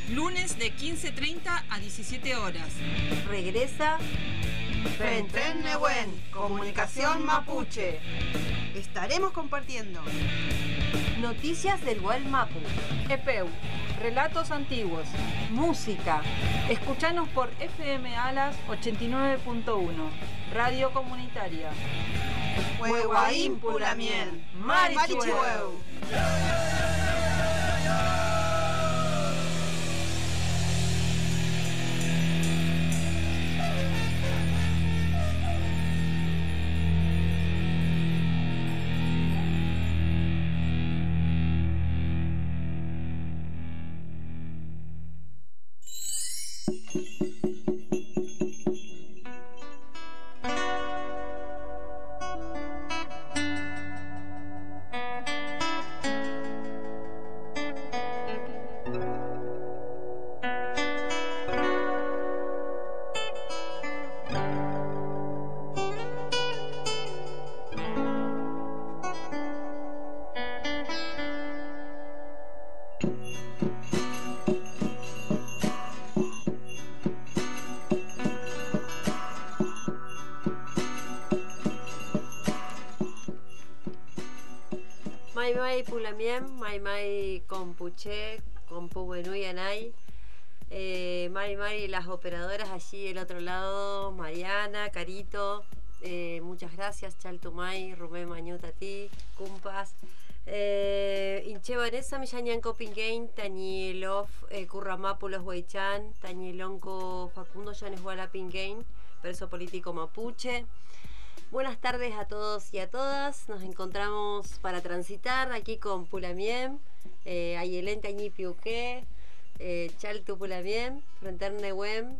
Lunes de 15:30 a 17 horas. Regresa Fentren Nehuen, Comunicación Mapuche. Estaremos compartiendo noticias del Gualmapu, EPEU, relatos antiguos, música. Escuchanos por FM Alas 89.1, radio comunitaria. Huehuaín Pulamien, Marichueu. Mai Pulamien, Mai Compuche, Compubuenuyanay, Mari, las operadoras allí del otro lado, Mariana, Carito, muchas gracias, Chaltumay, Rumé Mañutati, Kumpas, Inche Vanessa, Millanyanko Pingain, Tañilov, Curramapulos Huaychan, Tañilonco Facundo Yaneshuala Pingain, preso político mapuche. Buenas tardes a todos y a todas. Nos encontramos para transitar aquí con Pulamien, Ayelén Tañi Piuque, Chaltu Pulamien, Fentren Nehuen,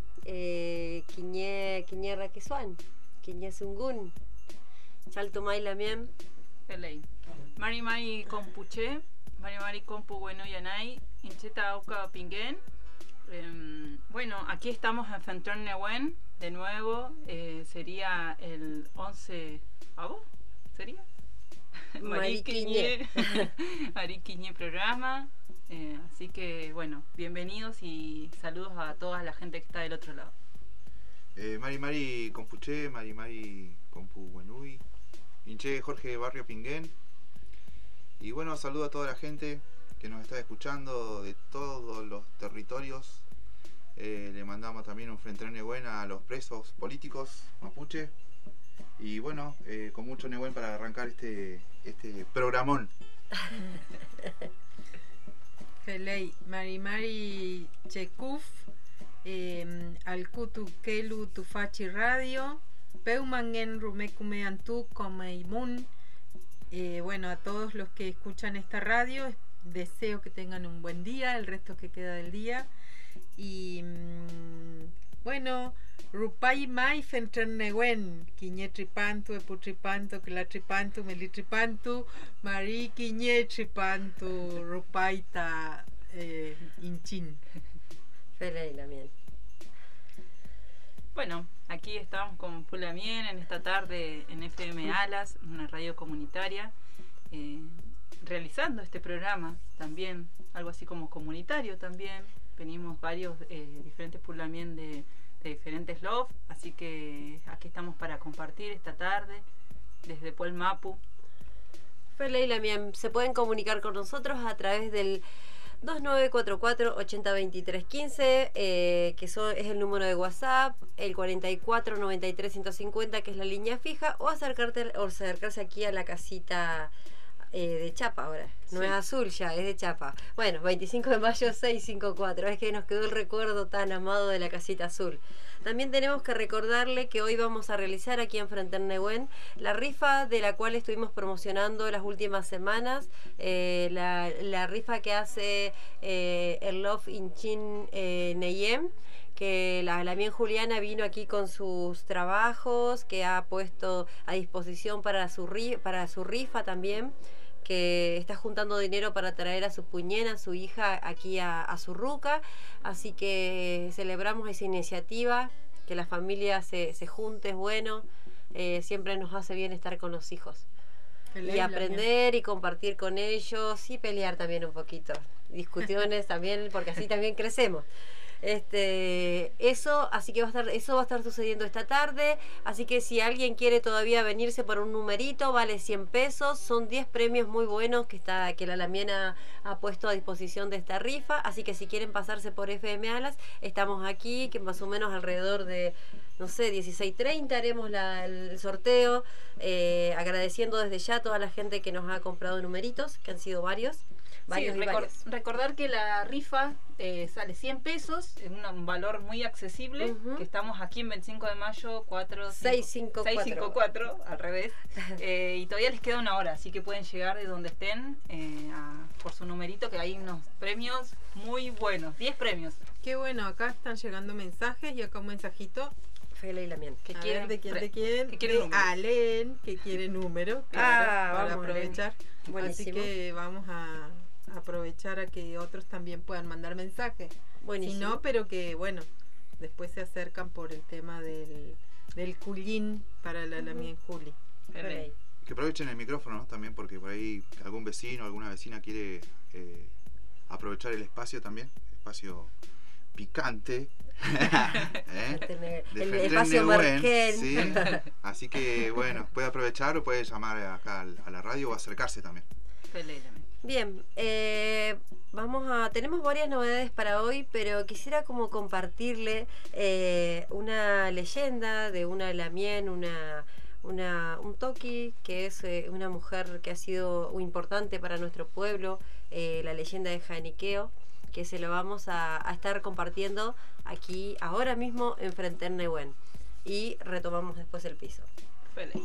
Quiñe Raquesuan, Quiñe Sungun, Chaltu May Lamien. Pelei. Mari Compuche, Mari Compubuenuyanay, Incheta Auca Pinguen. Bueno, aquí estamos en Fentren Nehuen. De nuevo, sería el 11 ¿agosto? ¿Sería? Mariquiñe programa. Así que, bueno, bienvenidos y saludos a toda la gente que está del otro lado. Mari Compuche, Mari Compubuenui, Inche Jorge Barrio Pinguén. Y bueno, saludo a toda la gente que nos está escuchando de todos los territorios. Le mandamos también un Fentren Nehuen a los presos políticos mapuche. Y bueno, con mucho Nehuen para arrancar este programón. Felei, Mari Chekuf, Alkutu Kelu Tufachi Radio, Peumangen Rumekume Antu Komeimun. Bueno, a todos los que escuchan esta radio, deseo que tengan un buen día, el resto que queda del día. Y bueno, Rupai Mai Fentren Nehuen, Quiñe Tripantu, Eputripantu, Clatripantu, Melitripantu, Mari Quiñe Tripantu, Rupaita Inchin. Felei Lamien. Bueno, aquí estamos con Pulamien en esta tarde en FM Alas, una radio comunitaria, realizando este programa también, algo así como comunitario también. Venimos varios diferentes Pulamien de diferentes love, así que aquí estamos para compartir esta tarde desde Puel Mapu. Felei Lamien, se pueden comunicar con nosotros a través del 2944-802315, que es el número de WhatsApp, el 4493-150, que es la línea fija, o acercarse aquí a la casita de Chapa ahora. No Sí. es azul ya, es de Chapa. Bueno, 25 de mayo 654. Es que nos quedó el recuerdo tan amado de la casita azul. También tenemos que recordarle que hoy vamos a realizar aquí en Fentren Nehuen la rifa de la cual estuvimos promocionando las últimas semanas. La rifa que hace el Love Inchin Neyem, que la Lamien Juliana vino aquí con sus trabajos, que ha puesto a disposición para su rifa también, que está juntando dinero para traer a su puñena, a su hija, aquí a Surruca. Así que celebramos esa iniciativa, que la familia se junte, es bueno. Siempre nos hace bien estar con los hijos. Y aprender y compartir con ellos y pelear también un poquito. discusiones también, porque así también crecemos. Eso va a estar sucediendo esta tarde, así que si alguien quiere todavía venirse por un numerito, vale 100 pesos, son 10 premios muy buenos que la Lamiana ha puesto a disposición de esta rifa, así que si quieren pasarse por FM Alas, estamos aquí, que más o menos alrededor de, no sé, 16:30 haremos el sorteo, agradeciendo desde ya a toda la gente que nos ha comprado numeritos, que han sido varios. Recordar que la rifa sale 100 pesos, es un valor muy accesible, que estamos aquí en 25 de mayo 654, al revés, y todavía les queda una hora, así que pueden llegar de donde estén por su numerito, que hay unos premios muy buenos, 10 premios. Qué bueno, acá están llegando mensajes y acá un mensajito. Fela y Lamien. ¿De quién? ¿De número? Alen, que quiere número, claro, para aprovechar. Así que vamos a aprovechar a que otros también puedan mandar mensajes. Buenísimo. Si no, pero que bueno, después se acercan por el tema del culín para la Lamien Juli. Que aprovechen el micrófono, ¿no? También, porque por ahí algún vecino, alguna vecina quiere aprovechar el espacio también, espacio picante. El espacio Marquén. ¿Sí? Así que bueno, puede aprovechar o puede llamar acá a la radio o acercarse también. Bien, tenemos varias novedades para hoy, pero quisiera como compartirle una leyenda de una Lamien, un toqui, que es una mujer que ha sido importante para nuestro pueblo, la leyenda de Janiqueo, que se lo vamos a estar compartiendo aquí ahora mismo en Frentén Nehuen, y retomamos después el piso. Feliz.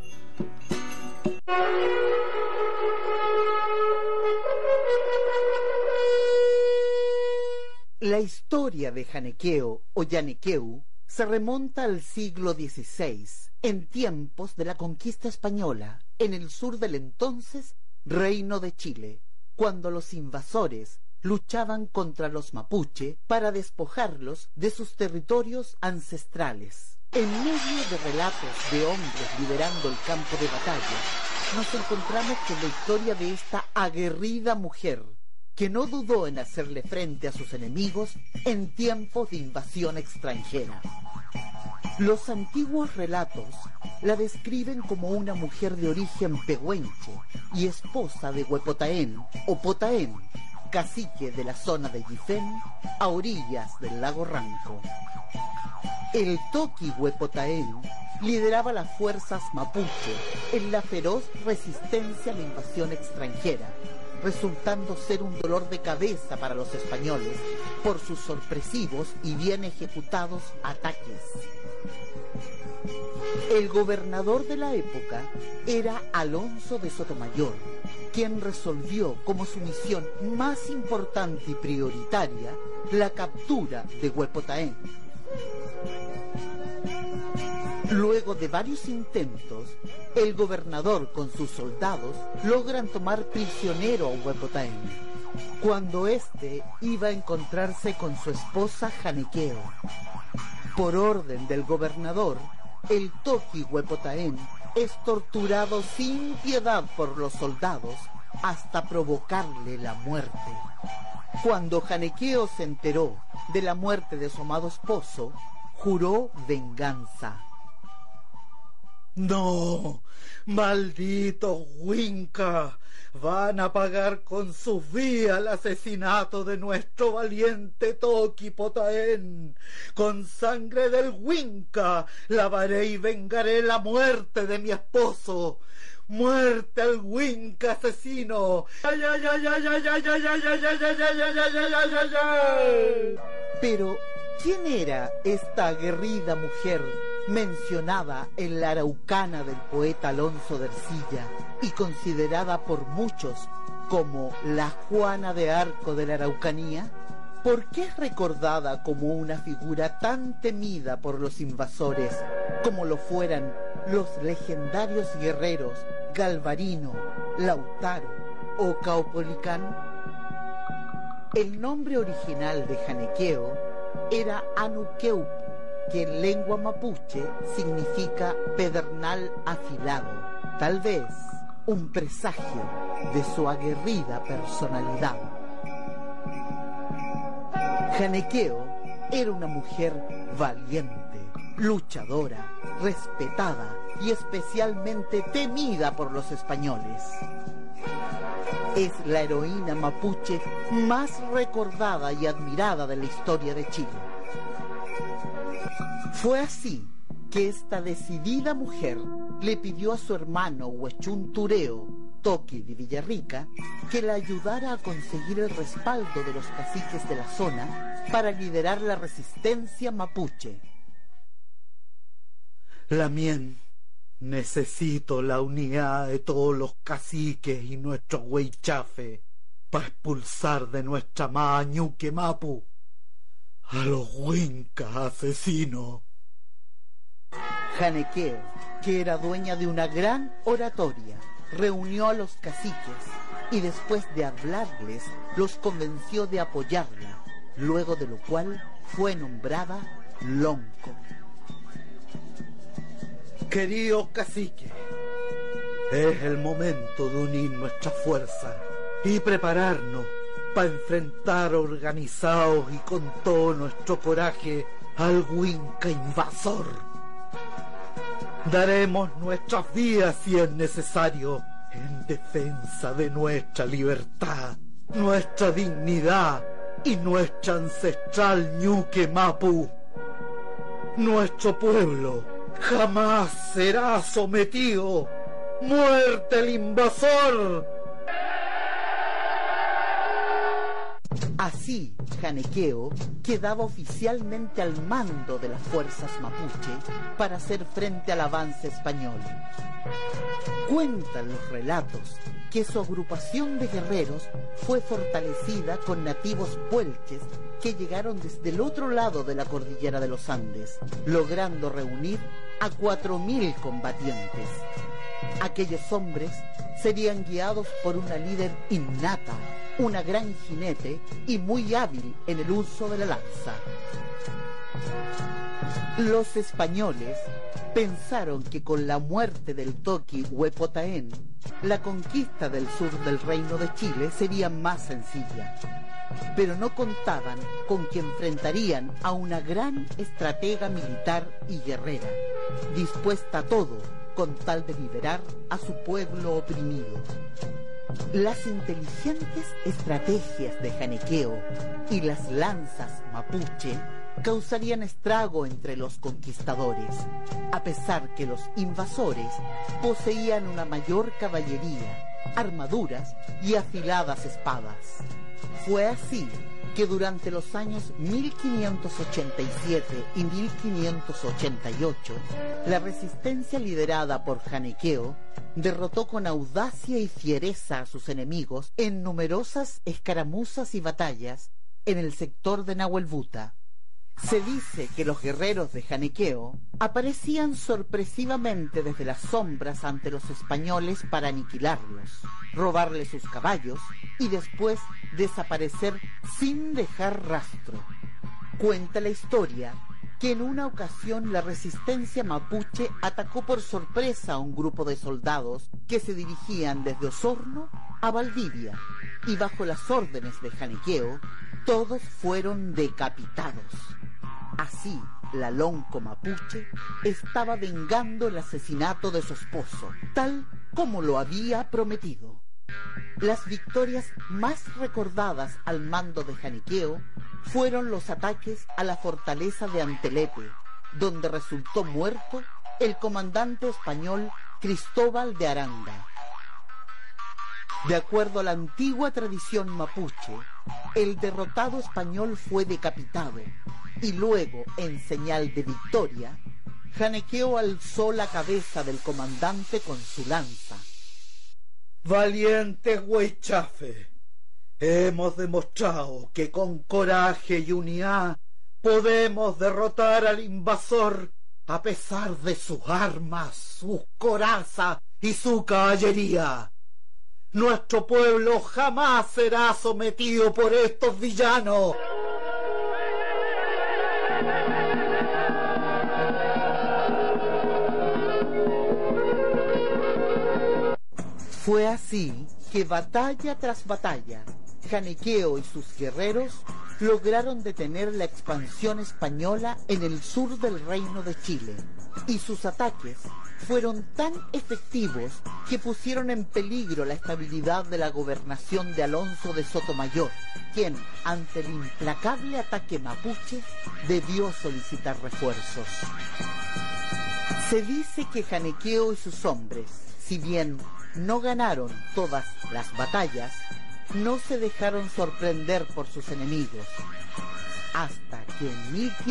La historia de Janiqueo o Llaniqueu se remonta al siglo XVI, en tiempos de la conquista española, en el sur del entonces Reino de Chile, cuando los invasores luchaban contra los mapuche para despojarlos de sus territorios ancestrales. En medio de relatos de hombres liderando el campo de batalla, nos encontramos con la historia de esta aguerrida mujer, que no dudó en hacerle frente a sus enemigos en tiempos de invasión extranjera. Los antiguos relatos la describen como una mujer de origen pehuenche y esposa de Huepotaén o Potaén, cacique de la zona de Yifén, a orillas del lago Ranco. El toqui Huepotaén lideraba las fuerzas mapuche en la feroz resistencia a la invasión extranjera, resultando ser un dolor de cabeza para los españoles por sus sorpresivos y bien ejecutados ataques. El gobernador de la época era Alonso de Sotomayor, quien resolvió como su misión más importante y prioritaria la captura de Huepotaén. Luego de varios intentos, el gobernador con sus soldados logran tomar prisionero a Huepotaén, cuando éste iba a encontrarse con su esposa Janiqueo. Por orden del gobernador, el toqui Huepotaén es torturado sin piedad por los soldados hasta provocarle la muerte. Cuando Janiqueo se enteró de la muerte de su amado esposo, juró venganza. No, maldito Huinca, van a pagar con sus vidas el asesinato de nuestro valiente Toqui Potaén. Con sangre del Huinca lavaré y vengaré la muerte de mi esposo. ¡Muerte al Huinca asesino! Pero, ¿quién era esta aguerrida mujer mencionada en la Araucana del poeta Alonso de Ercilla y considerada por muchos como la Juana de Arco de la Araucanía? ¿Por qué es recordada como una figura tan temida por los invasores como lo fueran los legendarios guerreros Galvarino, Lautaro o Caupolicán? El nombre original de Janiqueo era Anuqueupu, que en lengua mapuche significa pedernal afilado, tal vez un presagio de su aguerrida personalidad. Janequeo era una mujer valiente, luchadora, respetada y especialmente temida por los españoles. Es la heroína mapuche más recordada y admirada de la historia de Chile. Fue así que esta decidida mujer le pidió a su hermano Huechún Tureo, Toqui de Villarrica, que la ayudara a conseguir el respaldo de los caciques de la zona para liderar la resistencia mapuche. Lamien, necesito la unidad de todos los caciques y nuestros huaychafe para expulsar de nuestra Ñuque Mapu a los huincas asesinos. Janequeo, que era dueña de una gran oratoria, reunió a los caciques y después de hablarles los convenció de apoyarla, luego de lo cual fue nombrada Lonco. Queridos caciques, es el momento de unir nuestras fuerzas y prepararnos para enfrentar organizados y con todo nuestro coraje al huinca invasor. Daremos nuestras vidas si es necesario en defensa de nuestra libertad, nuestra dignidad y nuestra ancestral Ñuque Mapu. Nuestro pueblo jamás será sometido. ¡Muerte al invasor! Así, Janequeo quedaba oficialmente al mando de las fuerzas mapuche para hacer frente al avance español. Cuentan los relatos que su agrupación de guerreros fue fortalecida con nativos puelches que llegaron desde el otro lado de la cordillera de los Andes, logrando reunir a 4.000 combatientes. Aquellos hombres serían guiados por una líder innata, una gran jinete y muy hábil en el uso de la lanza. Los españoles pensaron que con la muerte del Toqui Huepotaén, la conquista del sur del Reino de Chile sería más sencilla, pero no contaban con que enfrentarían a una gran estratega militar y guerrera, dispuesta a todo con tal de liberar a su pueblo oprimido. Las inteligentes estrategias de Janequeo y las lanzas mapuche causarían estrago entre los conquistadores, a pesar que los invasores poseían una mayor caballería, armaduras y afiladas espadas. Fue así que durante los años 1587 y 1588, la resistencia liderada por Janequeo derrotó con audacia y fiereza a sus enemigos en numerosas escaramuzas y batallas en el sector de Nahuelbuta. Se dice que los guerreros de Janequeo aparecían sorpresivamente desde las sombras ante los españoles para aniquilarlos, robarles sus caballos y después desaparecer sin dejar rastro. Cuenta la historia que en una ocasión la resistencia mapuche atacó por sorpresa a un grupo de soldados que se dirigían desde Osorno a Valdivia, y bajo las órdenes de Janequeo todos fueron decapitados. Así, la Lonco mapuche estaba vengando el asesinato de su esposo, tal como lo había prometido. Las victorias más recordadas al mando de Janequeo fueron los ataques a la fortaleza de Antelepe, donde resultó muerto el comandante español Cristóbal de Aranda. De acuerdo a la antigua tradición mapuche, el derrotado español fue decapitado y luego, en señal de victoria, Janequeo alzó la cabeza del comandante con su lanza. Valientes huaychafe, hemos demostrado que con coraje y unidad podemos derrotar al invasor a pesar de sus armas, sus corazas y su caballería. Nuestro pueblo jamás será sometido por estos villanos. Fue así que batalla tras batalla, Janequeo y sus guerreros lograron detener la expansión española en el sur del Reino de Chile, y sus ataques fueron tan efectivos que pusieron en peligro la estabilidad de la gobernación de Alonso de Sotomayor, quien, ante el implacable ataque mapuche, debió solicitar refuerzos. Se dice que Janequeo y sus hombres, si bien no ganaron todas las batallas, no se dejaron sorprender por sus enemigos, hasta que en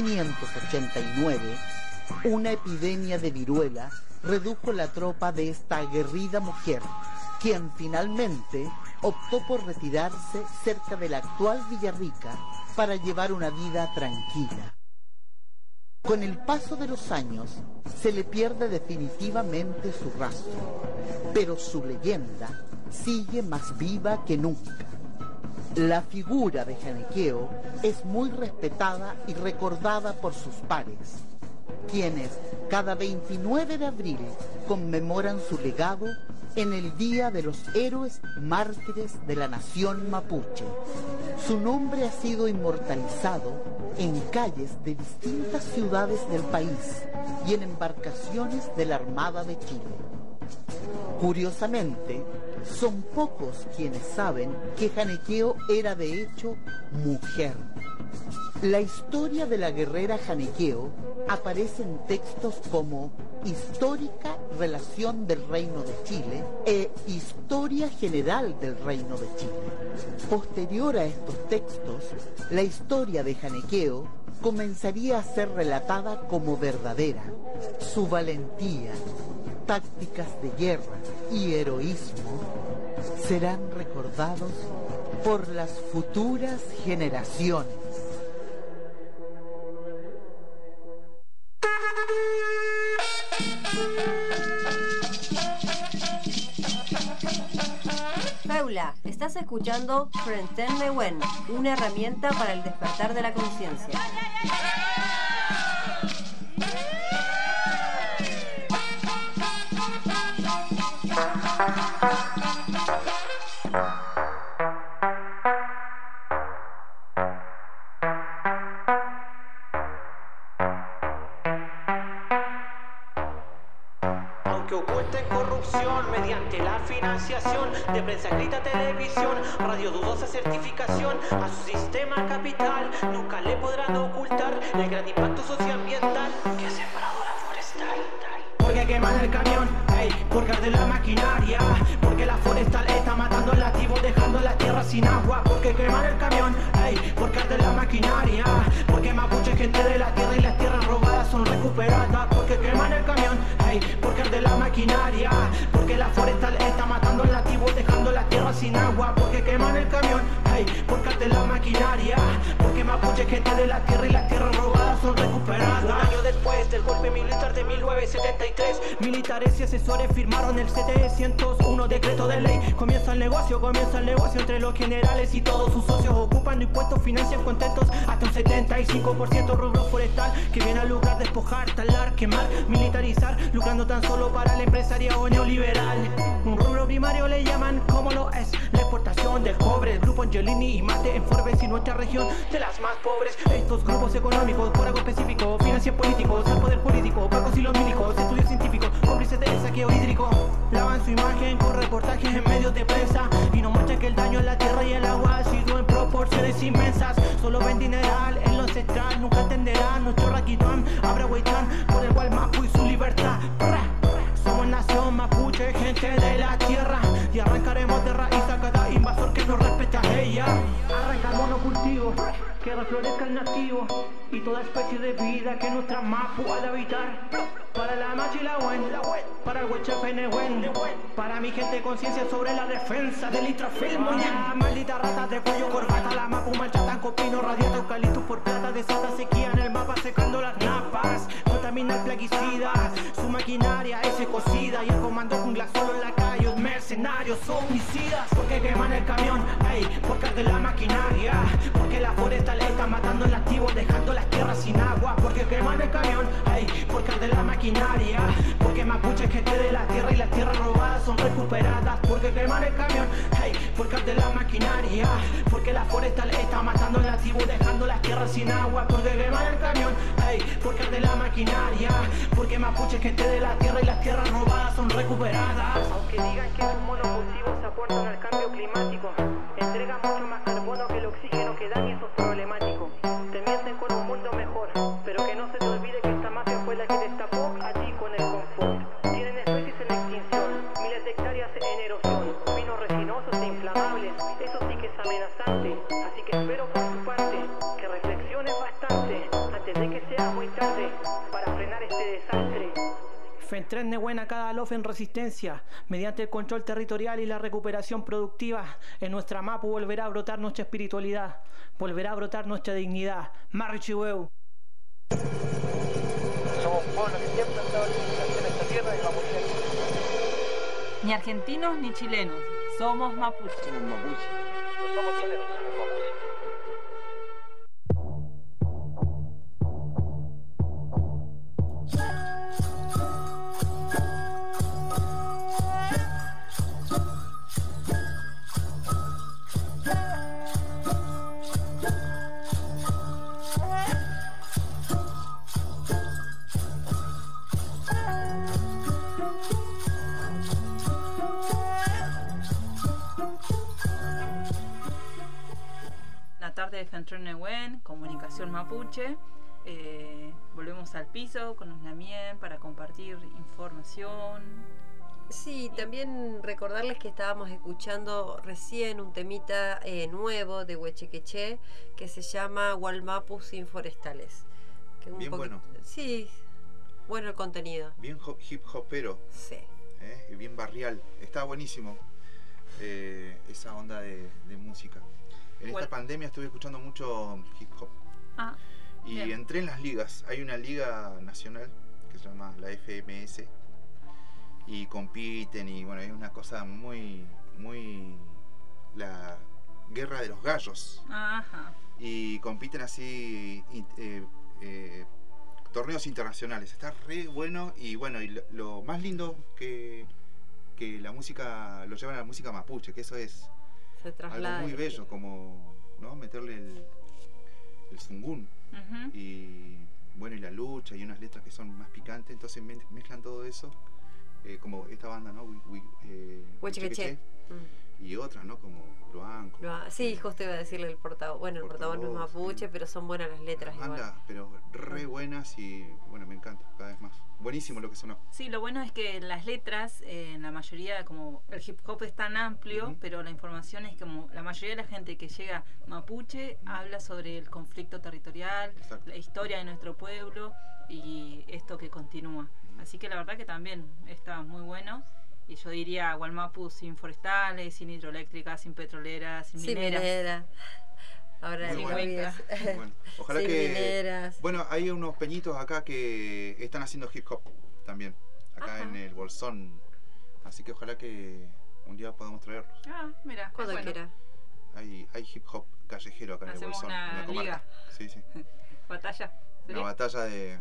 1589 una epidemia de viruela redujo la tropa de esta aguerrida mujer, quien finalmente optó por retirarse cerca de la actual Villarrica para llevar una vida tranquila. Con el paso de los años se le pierde definitivamente su rastro, pero su leyenda sigue más viva que nunca. La figura de Janequeo es muy respetada y recordada por sus pares, quienes cada 29 de abril conmemoran su legado en el Día de los Héroes Mártires de la Nación Mapuche. Su nombre ha sido inmortalizado en calles de distintas ciudades del país y en embarcaciones de la Armada de Chile. Curiosamente, son pocos quienes saben que Janequeo era de hecho mujer. La historia de la guerrera Janequeo aparece en textos como Histórica Relación del Reino de Chile e Historia General del Reino de Chile. Posterior a estos textos, la historia de Janequeo comenzaría a ser relatada como verdadera. Su valentía, tácticas de guerra y heroísmo serán recordados por las futuras generaciones. Paula, estás escuchando Frenten Nehuen, una herramienta para el despertar de la conciencia. Mediante la financiación de prensa escrita, televisión, radio, dudosa certificación, a su sistema capital nunca le podrán ocultar el gran impacto socioambiental que ha sembrado la forestal. Porque queman el camión, ey, porque arde la maquinaria, porque la forestal está matando al nativo, dejando la tierra sin agua. Porque queman el camión, ey, porque arde la maquinaria, porque mapuche gente de la tierra y las tierras robadas son recuperadas. Porque queman el camión, ey, porque arde la maquinaria, porque la forestal está matando al nativo, dejando la tierra sin agua. Porque queman el camión, hey, porque arde la maquinaria, porque mapuche gente de la tierra y las tierras robadas son recuperadas. Un año después del golpe militar de 1973, militares y asesores firmaron el 701 decreto de ley. Comienza el negocio entre los generales y todos sus socios, ocupando impuestos, financian contentos hasta un 75% rubro forestal, que viene a lograr despojar, talar, quemar, militarizar, lucrando tan solo para el empresariado neoliberal. Un rubro primario le llaman como lo es la exportación del cobre. El grupo Angelini y Mate en Forbes y nuestra región de las más pobres. Estos grupos económicos por algo específico financian políticos, al poder político, pacos y los milicos, estudios científicos, cómplices de saqueo hídrico. Lavan su imagen con reportajes en medios de prensa y nos muestran que el daño en la tierra y el agua ha sido en proporciones inmensas. Solo ven dineral en lo ancestral, nunca entenderán nuestro raquitán, abrahuaytán, por el cual Mapu y su libertad. Somos nación mapuche, gente de la tierra, y arrancaremos de raíz a cada invasor que no respete a ella. Arrancar monocultivo, que reflorezca el nativo y toda especie de vida que nuestra Mapu ha de habitar. Para la Machi y la Wen, para el Huechefe Nehuen, para mi gente conciencia sobre la defensa del itrafilmo. Maldita rata de cuello corbata, la Mapu marcha tan copino, radiante eucalipto por plata, desata sequía en el mapa secando las napas, contamina el plaguicida, su maquinaria es cocida y el comando jungla solo en la calle, los mercenarios homicidas. Porque queman el camión, ey, porque arde la maquinaria, porque la forestal está matando al nativo, dejando las tierras sin agua. Porque queman el camión, ey, porque arde la maquinaria, porque mapuche gente de la tierra y las tierras robadas son recuperadas, porque quemar el camión, hey, porque arde la maquinaria, porque la forestal está matando al nativo dejando las tierras sin agua, porque quemar el camión, hey, porque arde la maquinaria, porque mapuche gente de la tierra y las tierras robadas son recuperadas. Aunque digan que sus monocultivos aportan al cambio climático, entregan mucho más carbono que el oxígeno que dan y eso es problemático. Te mienten con un mundo mejor, pero que no se te olvide que esta mafia fue la que destapó a ti con el confort. Tienen especies en extinción, miles de hectáreas en erosión, vinos resinosos e inflamables, eso sí que es amenazante. Así que espero por tu parte que reflexiones bastante antes de que sea muy tarde para frenar este desastre. Fentren Nehuen a cada lof en resistencia, mediante el control territorial y la recuperación productiva, en nuestra Mapu volverá a brotar nuestra espiritualidad, volverá a brotar nuestra dignidad. Marichihueu. Somos un pueblo que siempre ha estado en esta tierra y vamos a ir. Ni argentinos ni chilenos, somos mapuches. Somos mapuches. No somos chilenos, somos mapuches. De Fentren Nehuen, comunicación mapuche. Volvemos al piso con Usnamien para compartir información. Sí, también recordarles que estábamos escuchando recién un temita nuevo de Huechequeché que se llama Gualmapu sin forestales. Que Bien bueno. Sí, bueno el contenido. Bien hip hopero. Sí. Y bien barrial. Está buenísimo esa onda de música. En esta pandemia estuve escuchando mucho hip hop. Y bien. Entré en las ligas. Hay una liga nacional que se llama la FMS. Y compiten y bueno, es una cosa muy la guerra de los gallos. Ajá. Y compiten así torneos internacionales. Está re bueno y bueno, y lo más lindo que la música lo llevan a la música mapuche, que eso es algo muy bello, como ¿no? Meterle el zungún. Y bueno, y la lucha y unas letras que son más picantes, entonces mezclan todo eso, como esta banda, ¿no? Huechequeché. Y otras, ¿no? Como Luan. Sí, justo iba a decirle el portavoz. Bueno, el portavoz no es mapuche, pero son buenas las letras. Anda, pero re buenas y bueno, me encanta cada vez más. Buenísimo lo que sonó. Sí, lo bueno es que las letras, en la mayoría, como el hip hop es tan amplio, pero la información es como la mayoría de la gente que llega mapuche habla sobre el conflicto territorial, exacto, la historia de nuestro pueblo y esto que continúa. Así que la verdad que también está muy bueno. Y yo diría Gualmapu sin forestales, sin hidroeléctricas, sin petroleras, sin mineras. Ahora sin bueno. Ojalá sin que mineras. Bueno, hay unos peñitos acá que están haciendo hip hop también, acá en el Bolsón. Así que ojalá que un día podamos traerlos. Mira, cuando quiera. Hay hip hop callejero acá en el Bolsón, en la comarca. Sí. Batalla. ¿Sería? Una batalla de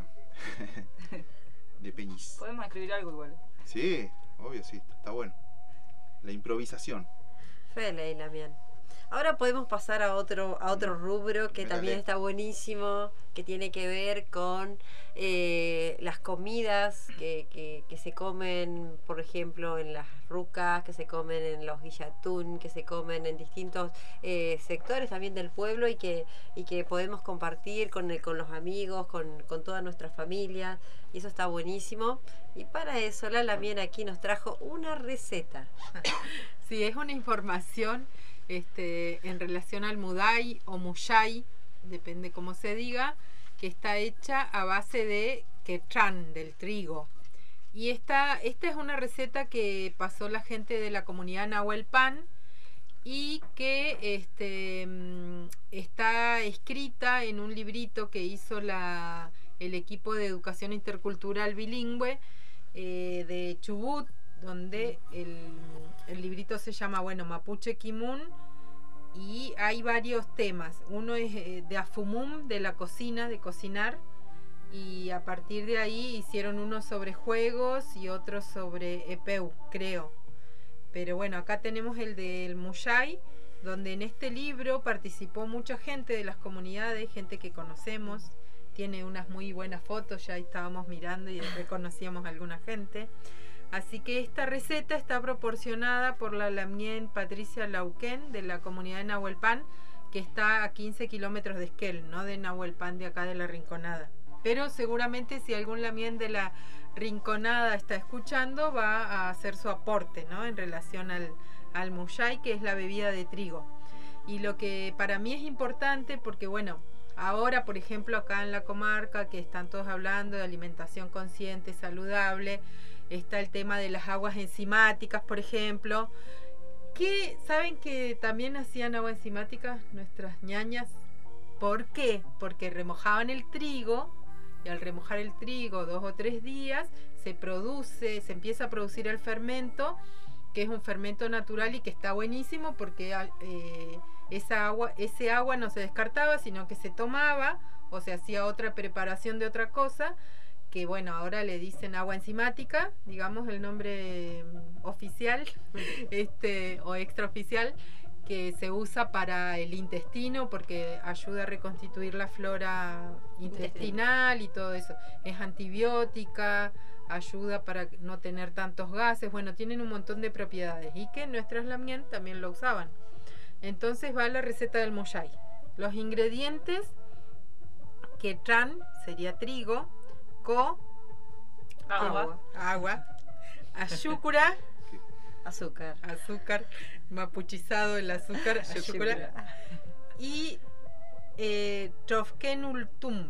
peñis. Podemos escribir algo igual. Sí, obvio, sí, está bueno. La improvisación. Fele y Lamien. Ahora podemos pasar a otro rubro que también está buenísimo, que tiene que ver con las comidas que se comen, por ejemplo, en las rucas, que se comen en los guillatún, que se comen en distintos sectores también del pueblo y que podemos compartir con los amigos, con toda nuestra familia, y eso está buenísimo. Y para eso la Lamien aquí nos trajo una receta. Sí, es una información en relación al mudai o muyay, depende cómo se diga, que está hecha a base de quechán, del trigo. Y esta es una receta que pasó la gente de la comunidad Nahuelpan y que está escrita en un librito que hizo el equipo de educación intercultural bilingüe de Chubut, donde el librito se llama, Mapuche Kimun, y hay varios temas. Uno es de Afumum, de la cocina, de cocinar, y a partir de ahí hicieron unos sobre juegos y otros sobre Epeu, creo. Pero bueno, acá tenemos el del Muyay, donde en este libro participó mucha gente de las comunidades, gente que conocemos. Tiene unas muy buenas fotos, ya estábamos mirando y reconocíamos a alguna gente. Así que esta receta está proporcionada por la lamien Patricia Lauquén de la comunidad de Nahuelpan, que está a 15 kilómetros de Esquel, no de Nahuelpan, de acá de la Rinconada. Pero seguramente si algún lamien de la Rinconada está escuchando, va a hacer su aporte, ¿no?, en relación al Muyay, que es la bebida de trigo. Y lo que para mí es importante, porque bueno, ahora por ejemplo acá en la comarca, que están todos hablando de alimentación consciente, saludable, está el tema de las aguas enzimáticas, por ejemplo, que saben que también hacían agua enzimática nuestras ñañas. ¿Por qué? Porque remojaban el trigo, y al remojar el trigo 2 o 3 días se empieza a producir el fermento, que es un fermento natural y que está buenísimo porque ese agua no se descartaba, sino que se tomaba o se hacía otra preparación de otra cosa, que bueno, ahora le dicen agua enzimática, digamos el nombre oficial o extraoficial, que se usa para el intestino porque ayuda a reconstituir la flora intestinal y todo eso. Es antibiótica, ayuda para no tener tantos gases, bueno, tienen un montón de propiedades y que nuestras lamien también lo usaban. Entonces va la receta del Muyay. Los ingredientes: quetran, sería trigo, agua, ayúcura, azúcar, mapuchizado el azúcar, ayúcura, y trofkenultum.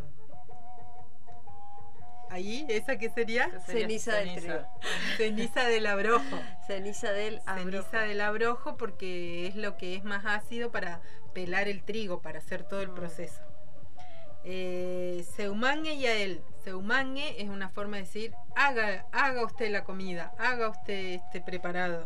Ahí, ¿esa qué sería? Ceniza del trigo. Ceniza del abrojo. Ceniza del abrojo, porque es lo que es más ácido para pelar el trigo, para hacer todo el proceso. Seumangue y Ael. Seumangue es una forma de decir haga usted la comida, haga usted este preparado.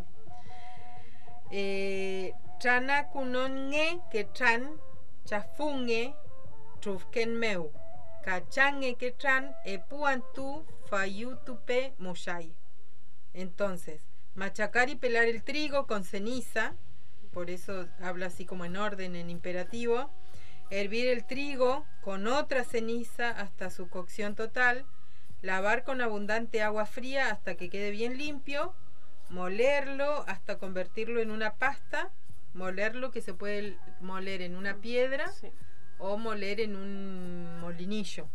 Tranakunonge que tran chafunge trufkenmeu. Cachangue que tran epuantu fayutupe Muyay. Entonces, machacar y pelar el trigo con ceniza, por eso habla así como en orden, en imperativo. Hervir el trigo con otra ceniza hasta su cocción total, lavar con abundante agua fría hasta que quede bien limpio, molerlo hasta convertirlo en una pasta, molerlo que se puede moler en una piedra, sí, o moler en un molinillo.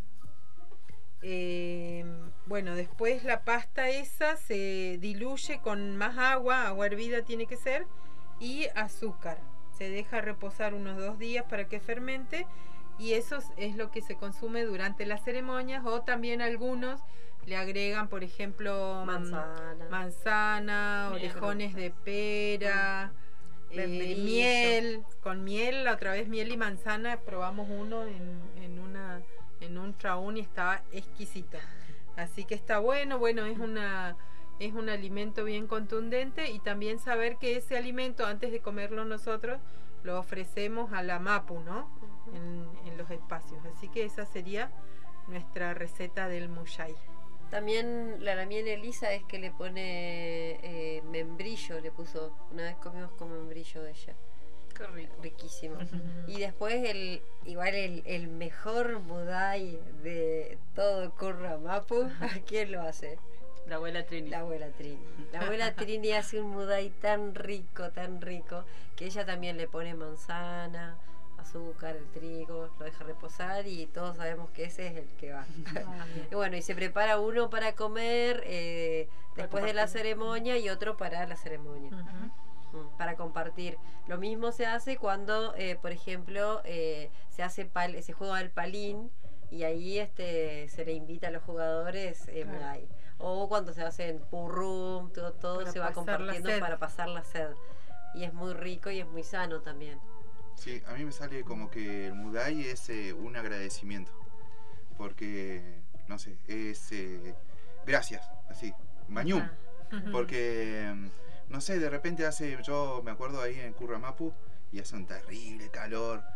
Bueno, después la pasta esa se diluye con más agua hervida tiene que ser, y azúcar. Se deja reposar unos 2 días para que fermente, y eso es lo que se consume durante las ceremonias, o también algunos le agregan, por ejemplo, manzana, orejones de pera, miel. Con miel, la otra vez miel y manzana probamos uno en un traún y estaba exquisito. Así que está bueno, es un alimento bien contundente, y también saber que ese alimento, antes de comerlo nosotros, lo ofrecemos a la Mapu, ¿no? En los espacios. Así que esa sería nuestra receta del Muyay. También la lamien Elisa es que le pone membrillo, le puso. Una vez comimos con membrillo de ella. Qué rico. Riquísimo. Y después el mejor mudai de todo Curra Mapu, ¿quién lo hace? La abuela Trini. La abuela Trini hace un mudai tan rico, que ella también le pone manzana, azúcar, el trigo, lo deja reposar, y todos sabemos que ese es el que va. Y bueno, y se prepara uno para comer después de la ceremonia y otro para la ceremonia. Para compartir. Lo mismo se hace cuando, por ejemplo, se juega al palín, y ahí se le invita a los jugadores mudai. O cuando se hace en purrum, todo se va compartiendo para pasar la sed. Y es muy rico y es muy sano también. Sí, a mí me sale como que el mudai es un agradecimiento. Porque, no sé, es gracias, así, mañum. Porque, no sé, de repente yo me acuerdo ahí en Curra Mapu, y hace un terrible calor.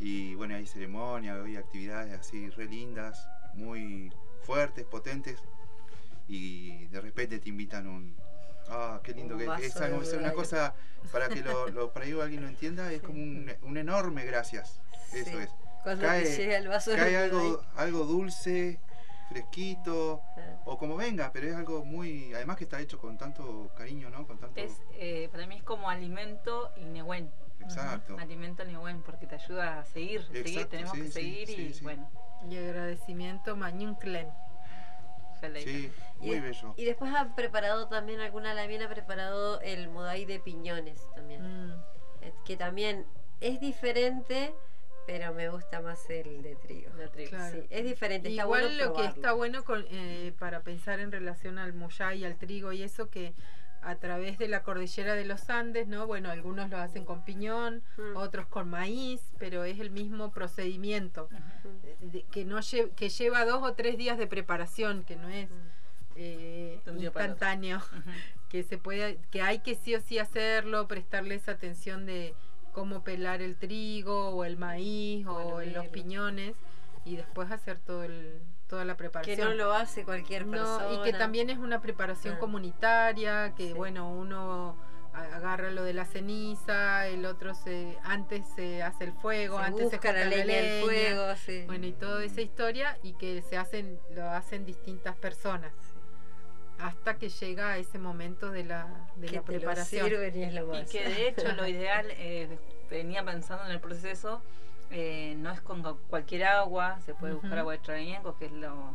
Y bueno, hay ceremonia, hay actividades así re lindas, muy fuertes, potentes. Y de repente te invitan qué lindo que es. Es una cosa, para que para que alguien lo entienda, es como un enorme gracias. Eso es. Cuando te llega el vaso cae algo dulce, fresquito, o como venga, pero es algo muy, además que está hecho con tanto cariño, ¿no? Con tanto... Para mí es como alimento y Nehuen. Exacto. Alimento Nehuen, porque te ayuda a seguir, tenemos que seguir y bueno. Y agradecimiento Mañun Clen. Sí, muy bello. Y después ha preparado también, ha preparado el modai de piñones también. Que también es diferente, pero me gusta más el de trigo. Claro. Sí, es diferente. Está Igual bueno lo probarlo. que está bueno para pensar en relación al moyá y al trigo y eso, que a través de la cordillera de los Andes, ¿no? Bueno, algunos lo hacen con piñón, otros con maíz, pero es el mismo procedimiento, que lleva 2 o 3 días de preparación, que no es instantáneo, que hay que sí o sí hacerlo, prestarle esa atención de cómo pelar el trigo o el maíz o los piñones y después hacer toda la preparación. Que no lo hace cualquier persona. Y que también es una preparación comunitaria, que bueno, uno agarra lo de la ceniza, el otro antes se hace el fuego, antes se busca la leña, el fuego, bueno, y toda esa historia, y que lo hacen distintas personas. Hasta que llega ese momento de la preparación. Y que de hecho lo ideal, venía pensando en el proceso, no es con cualquier agua, se puede buscar agua de Travienco, que es lo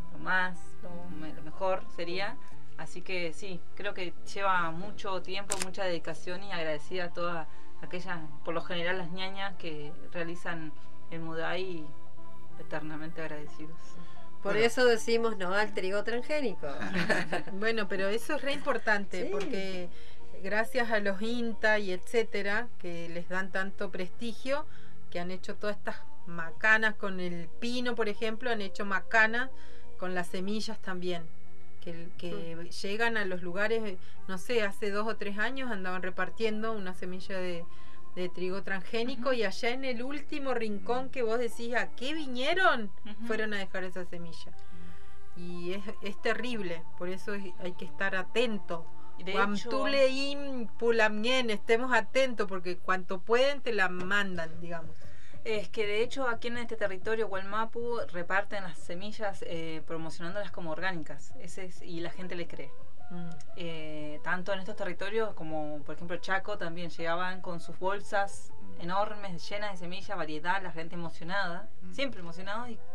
mejor sería. Así que sí, creo que lleva mucho tiempo, mucha dedicación, y agradecida a todas aquellas, por lo general las ñañas que realizan el mudai, eternamente agradecidos. Por eso decimos no al trigo transgénico. Bueno, pero eso es re importante, porque gracias a los INTA y etcétera, que les dan tanto prestigio, que han hecho todas estas macanas con el pino, por ejemplo, han hecho macanas con las semillas también, que llegan a los lugares, no sé, hace 2 o 3 años andaban repartiendo una semilla de trigo transgénico, y allá en el último rincón que vos decís, ¿a qué vinieron? Fueron a dejar esa semilla. Y es terrible, por eso hay que estar atento. Guamtuleim pulamien, estemos atentos, porque cuanto pueden te la mandan, digamos. Es que de hecho aquí en este territorio, Hualmapu, reparten las semillas promocionándolas como orgánicas, y la gente le cree. Tanto en estos territorios como por ejemplo Chaco, también llegaban con sus bolsas enormes llenas de semillas, variedad, la gente emocionada, siempre emocionados, y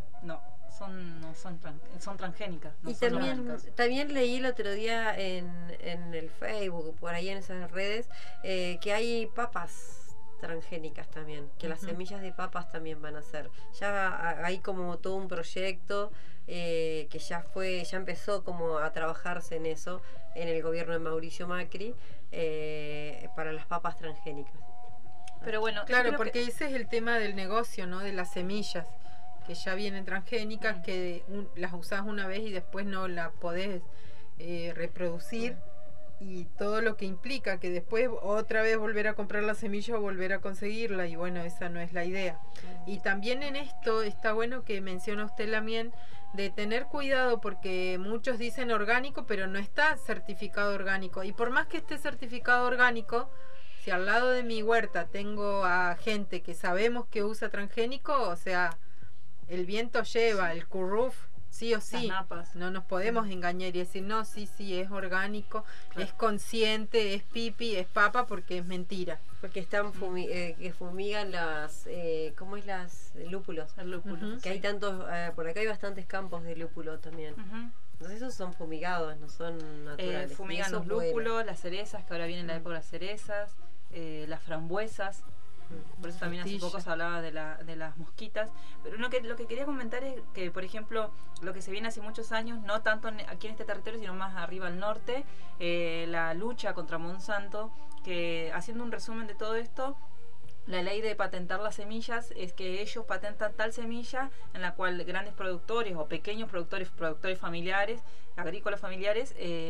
son transgénicas, no y son también leí el otro día en el Facebook, por ahí en esas redes, que hay papas transgénicas también, que las semillas de papas también van a ser. Ya hay como todo un proyecto que ya empezó como a trabajarse en eso en el gobierno de Mauricio Macri, para las papas transgénicas. Pero bueno, claro, porque ese es el tema del negocio, ¿no? De las semillas, que ya vienen transgénicas, que las usás una vez y después no las podés reproducir, y todo lo que implica que después otra vez volver a comprar la semilla o volver a conseguirla, y bueno, esa no es la idea. Y también en esto está bueno que menciona usted también de tener cuidado, porque muchos dicen orgánico, pero no está certificado orgánico, y por más que esté certificado orgánico, si al lado de mi huerta tengo a gente que sabemos que usa transgénico, o sea, el viento lleva, el curruf, sí o sí, no nos podemos engañar y decir, no, sí, es orgánico, es consciente, es pipi, es papa, porque es mentira. Porque están que fumigan las, ¿cómo es? Las lúpulos. El lúpulo, que hay tantos, por acá hay bastantes campos de lúpulo también. Entonces esos son fumigados, no son naturales. Fumigan los lúpulos, las cerezas, que ahora viene la época de las cerezas, las frambuesas. Por eso también hace poco se hablaba de las mosquitas. Pero lo que quería comentar es que, por ejemplo, lo que se viene hace muchos años, no tanto aquí en este territorio, sino más arriba al norte, la lucha contra Monsanto, que haciendo un resumen de todo esto, la ley de patentar las semillas es que ellos patentan tal semilla en la cual grandes productores o pequeños productores familiares, agrícolas familiares,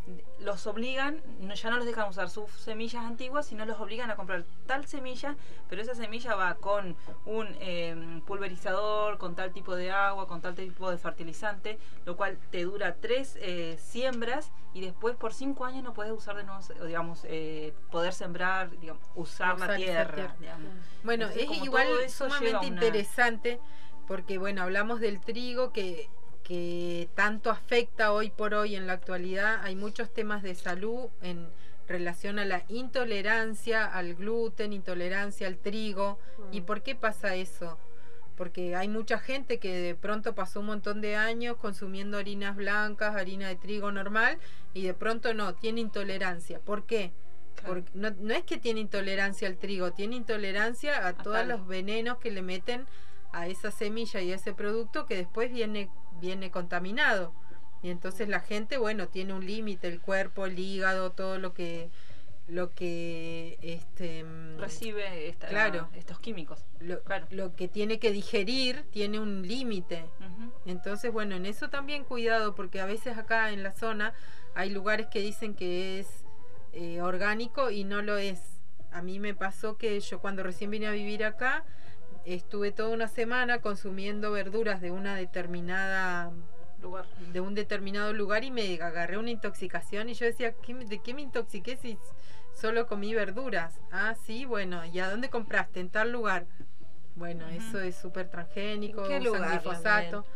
los obligan, ya no los dejan usar sus semillas antiguas, sino los obligan a comprar tal semilla, pero esa semilla va con un pulverizador, con tal tipo de agua, con tal tipo de fertilizante, lo cual te dura 3 siembras y después por 5 años no puedes usar de nuevo, digamos, poder sembrar, digamos, usar la tierra. Digamos. Bueno, Entonces, es como igual todo eso lleva sumamente una- interesante porque, bueno, hablamos del trigo que tanto afecta hoy por hoy en la actualidad. Hay muchos temas de salud en relación a la intolerancia al gluten, intolerancia al trigo. ¿Y por qué pasa eso? Porque hay mucha gente que de pronto pasó un montón de años consumiendo harinas blancas, harina de trigo normal, y de pronto no, tiene intolerancia. ¿Por qué? Claro. Porque no es que tiene intolerancia al trigo, tiene intolerancia a todos tal. los venenos que le meten a esa semilla y a ese producto que después viene contaminado. Y entonces la gente, bueno, tiene un límite, el cuerpo, el hígado, todo lo que recibe claro, estos químicos. Claro. lo que tiene que digerir tiene un límite. Ujú. Entonces, bueno, en eso también cuidado, porque a veces acá en la zona hay lugares que dicen que es orgánico y no lo es. A mí me pasó que yo cuando recién vine a vivir acá, estuve toda una semana consumiendo verduras de una determinada Lugar. de un determinado lugar y me agarré una intoxicación y yo decía, ¿de qué me intoxiqué si solo comí verduras? Ah, sí, bueno, ¿y a dónde compraste? En tal lugar. Bueno, eso es súper transgénico, ¿En qué usan lugar, glifosato.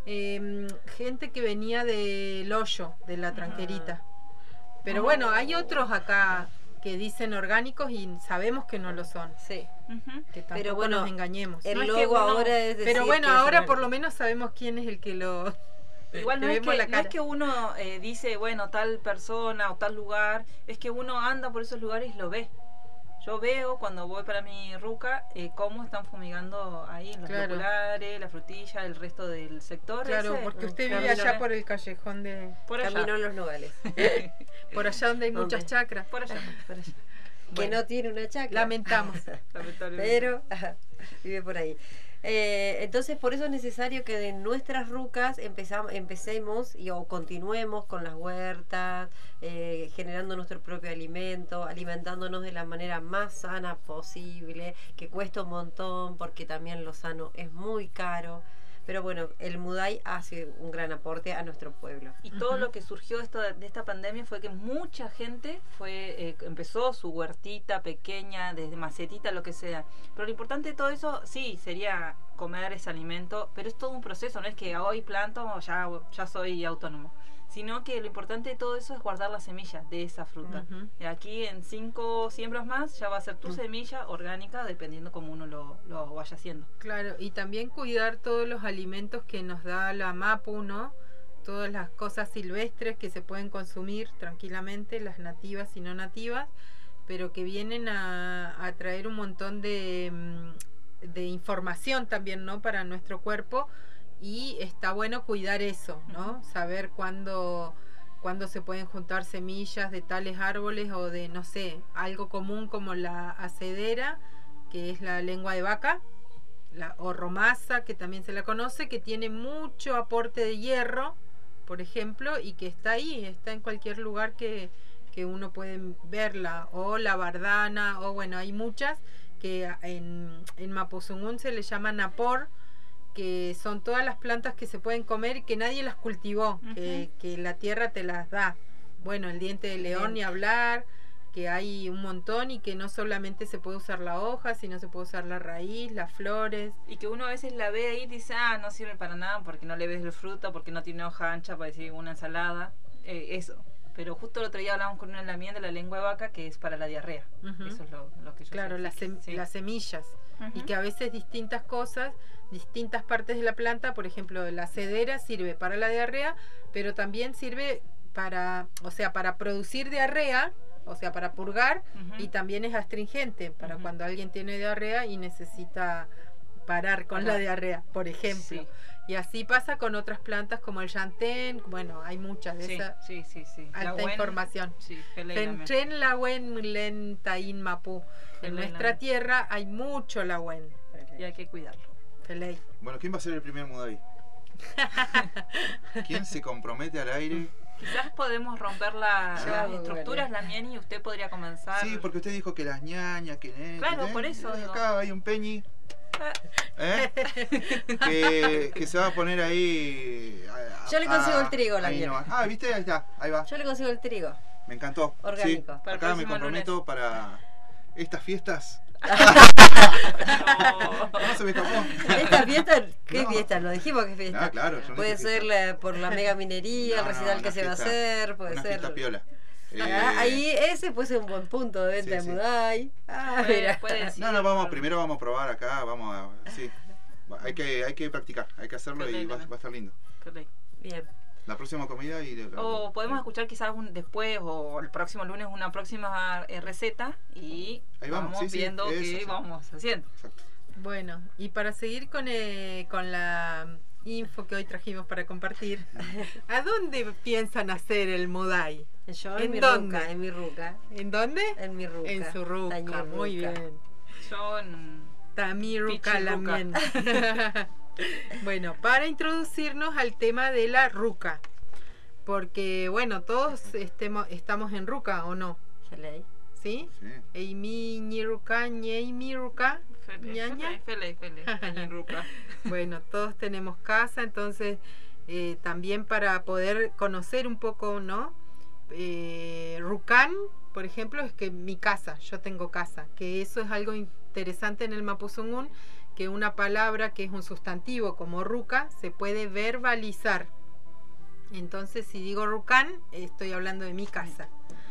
Gente que venía del hoyo, de la tranquerita. Pero bueno, hay otros acá que dicen orgánicos y sabemos que no lo son. Sí. Ujú. Que tampoco Pero bueno, nos engañemos. el No es logo que uno- ahora es decir Pero bueno, que es ahora por orgánico. lo menos sabemos quién es el que lo... Igual no le es, vemos que, la no cara. es que uno dice, bueno, tal persona o tal lugar, es que uno anda por esos lugares y lo ve. Yo veo cuando voy para mi ruca cómo están fumigando ahí en los Claro. loculares, la frutilla, el resto del sector. Claro, ese. porque usted Camino, vive allá ¿eh? por el callejón de... Por allá. Caminó en los nogales. Por allá donde hay muchas ¿Dónde? chacras. Por allá. Que Bueno, no tiene una chacra. lamentamos. Lamentablemente. Pero vive por ahí. Entonces por eso es necesario que de nuestras rucas empecemos o continuemos con las huertas, generando nuestro propio alimento, alimentándonos de la manera más sana posible, que cuesta un montón porque también lo sano es muy caro. Pero bueno, el Mudai hace un gran aporte a nuestro pueblo. Y todo lo que surgió de esta pandemia fue que mucha gente empezó su huertita pequeña, desde macetita, lo que sea. Pero lo importante de todo eso, sí, sería comer ese alimento, pero es todo un proceso, no es que hoy planto, ya soy autónomo. Sino que lo importante de todo eso es guardar la semilla de esa fruta. Ujú. Y aquí en 5 siembras más ya va a ser tu semilla orgánica, dependiendo cómo uno lo vaya haciendo. Claro, y también cuidar todos los alimentos que nos da la MAPU, ¿no? Todas las cosas silvestres que se pueden consumir tranquilamente, las nativas y no nativas, pero que vienen a traer un montón de información también, ¿no? Para nuestro cuerpo. Y está bueno cuidar eso, ¿no? Saber cuándo se pueden juntar semillas de tales árboles o de, no sé, algo común como la acedera, que es la lengua de vaca, o romasa, que también se la conoce, que tiene mucho aporte de hierro, por ejemplo, y que está ahí, está en cualquier lugar que uno puede verla, o la bardana, o bueno, hay muchas que en Mapuzungún se le llama napor, que son todas las plantas que se pueden comer y que nadie las cultivó, que la tierra te las da. Bueno, el diente de león ni hablar, que hay un montón y que no solamente se puede usar la hoja, sino se puede usar la raíz, las flores. Y que uno a veces la ve ahí y dice, no sirve para nada porque no le ves el fruto, porque no tiene hoja ancha para decir una ensalada, eso. Pero justo el otro día hablábamos con una lamien de la lengua de vaca que es para la diarrea. Ujú. Eso es lo que yo Claro, sé. las semillas. Y Ujú. que a veces distintas cosas, distintas partes de la planta, por ejemplo, la cedera sirve para la diarrea, pero también sirve para producir diarrea, o sea, para purgar, Ujú. y también es astringente para Ujú. cuando alguien tiene diarrea y necesita parar con la diarrea, por ejemplo. Sí. Y así pasa con otras plantas como el yantén, bueno, hay muchas de Sí, esa sí. La alta wen- información. Sí, gelei también. Fentren lawen len tain mapu. En Gelei nuestra lawen. tierra hay mucho lawen. Y hay que cuidarlo. Feley. Bueno, ¿quién va a ser el primer Mudai? ¿Quién se compromete al aire Quizás podemos romper las estructuras, la Mieni, y usted podría comenzar. Sí, porque usted dijo que las ñañas, que... Claro, por eso digo. Acá hay un Peñi. Que se va a poner ahí. Yo le consigo el trigo, la Mieni. ¿Viste? Ahí está, ahí va. Yo le consigo el trigo. Me encantó. Orgánico. Sí, Para acá me comprometo lunes. para estas fiestas. No se me escapó. ¿Esta fiesta? ¿Qué No. fiesta? Lo dijimos que fiesta. Ah, claro, yo no Puede dije ser fiesta. por la mega minería, el No, recital que una se va a fiesta- hacer, puede una ser. fiesta piola. Ahí ese puede ser un buen punto de venta Sí, de sí. Mudai. Mira. Puede decir. Primero vamos a probar acá, sí. Hay que practicar, hay que hacerlo y va a estar lindo. Bien. La próxima comida O podemos escuchar quizás después o el próximo lunes una próxima receta y Ahí vamos, sí, viendo eso, qué sí. vamos haciendo. Exacto. Bueno, y para seguir con la info que hoy trajimos para compartir, ¿a dónde piensan hacer el Mudai? Yo ¿En mi dónde? ruca, en mi ruca. ¿En dónde? En mi ruca. En su ruca, Tañi muy ruca. bien. Yo en Tamiruca Pichi la ruca. mien. Bueno, para introducirnos al tema de la ruca, porque bueno, todos estamos en ruca, ¿o no? Gelei. ¿Sí? Sí. Eimi, ñiruca, ñeimi, ruca. ñaña. Fele, ruca. Bueno, todos tenemos casa, entonces también para poder conocer un poco, ¿no? Rucán, por ejemplo, es que mi casa, yo tengo casa, que eso es algo interesante en el Mapuzungún, que una palabra que es un sustantivo como ruca se puede verbalizar. Entonces, si digo rucán, estoy hablando de mi casa.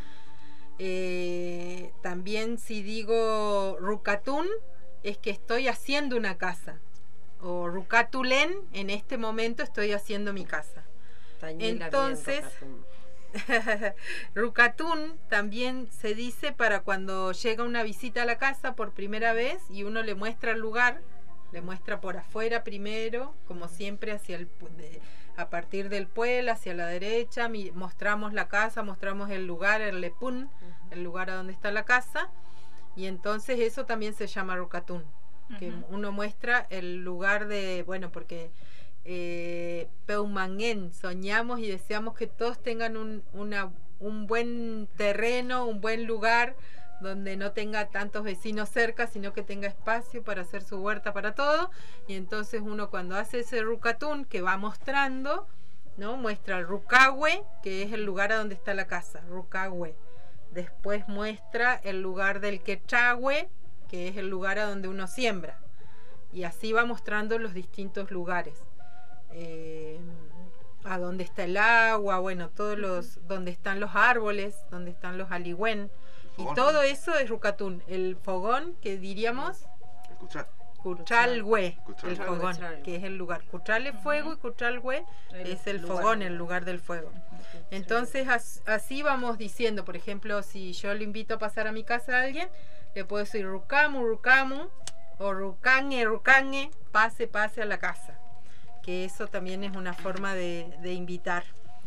También si digo rucatún, es que estoy haciendo una casa. O rucatulén, en este momento estoy haciendo mi casa. Tañila Entonces, bien, rucatún también se dice para cuando llega una visita a la casa por primera vez y uno le muestra el lugar, le muestra por afuera primero, como siempre a partir del pueblo hacia la derecha, mostramos la casa, mostramos el lugar, el lepún, el lugar a donde está la casa, y entonces eso también se llama rucatún, que uno muestra el lugar de, bueno, porque Peumanguén soñamos y deseamos que todos tengan un buen terreno, un buen lugar donde no tenga tantos vecinos cerca, sino que tenga espacio para hacer su huerta para todo. Y entonces uno cuando hace ese rucatún que va mostrando, ¿no? Muestra el rucahue, que es el lugar a donde está la casa, rucahue. Después muestra el lugar del quechahue, que es el lugar a donde uno siembra. Y así va mostrando los distintos lugares. A donde está el agua, bueno, donde están los árboles, donde están los aligüen. Y todo eso es rucatún. El fogón, que diríamos, cuchalhue, el fogón, que es el lugar. Cuchal es fuego y cuchalhue es el fogón, el lugar del fuego. Entonces así vamos diciendo, por ejemplo, si yo le invito a pasar a mi casa a alguien, le puedo decir rucamu, rucamu, o rucange, pase a la casa. Que eso también es una forma de invitar.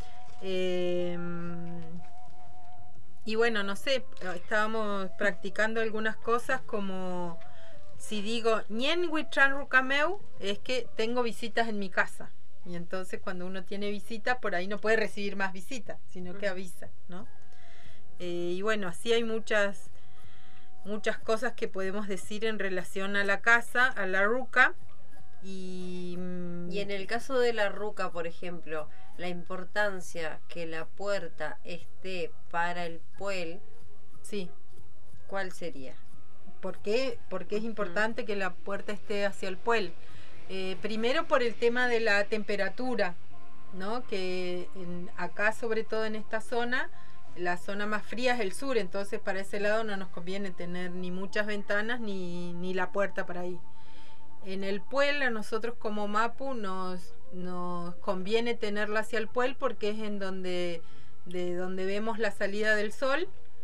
Y bueno, no sé, estábamos practicando algunas cosas como si digo ñen huichan rucameu, es que tengo visitas en mi casa. Y entonces cuando uno tiene visita, por ahí no puede recibir más visitas, sino que avisa, ¿no? Y bueno, así hay muchas cosas que podemos decir en relación a la casa, a la ruca. Y en el caso de la ruca, por ejemplo, la importancia que la puerta esté para el puel, sí, ¿cuál sería? ¿Por qué? Porque es importante que la puerta esté hacia el puel. Primero por el tema de la temperatura, ¿no? Que acá, sobre todo en esta zona, la zona más fría es el sur, entonces para ese lado no nos conviene tener ni muchas ventanas ni la puerta para ahí. En el puel, a nosotros como Mapu nos conviene tenerla hacia el puel porque es de donde vemos la salida del sol,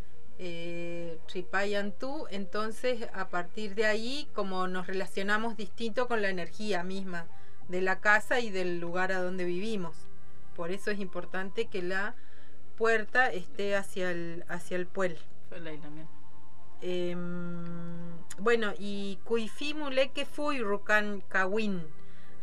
Tripayantú. Entonces a partir de ahí, como nos relacionamos distinto con la energía misma de la casa y del lugar a donde vivimos, por eso es importante que la puerta esté hacia el puel. Bueno, y Kuifi Muleke Fui Rukan Kawin.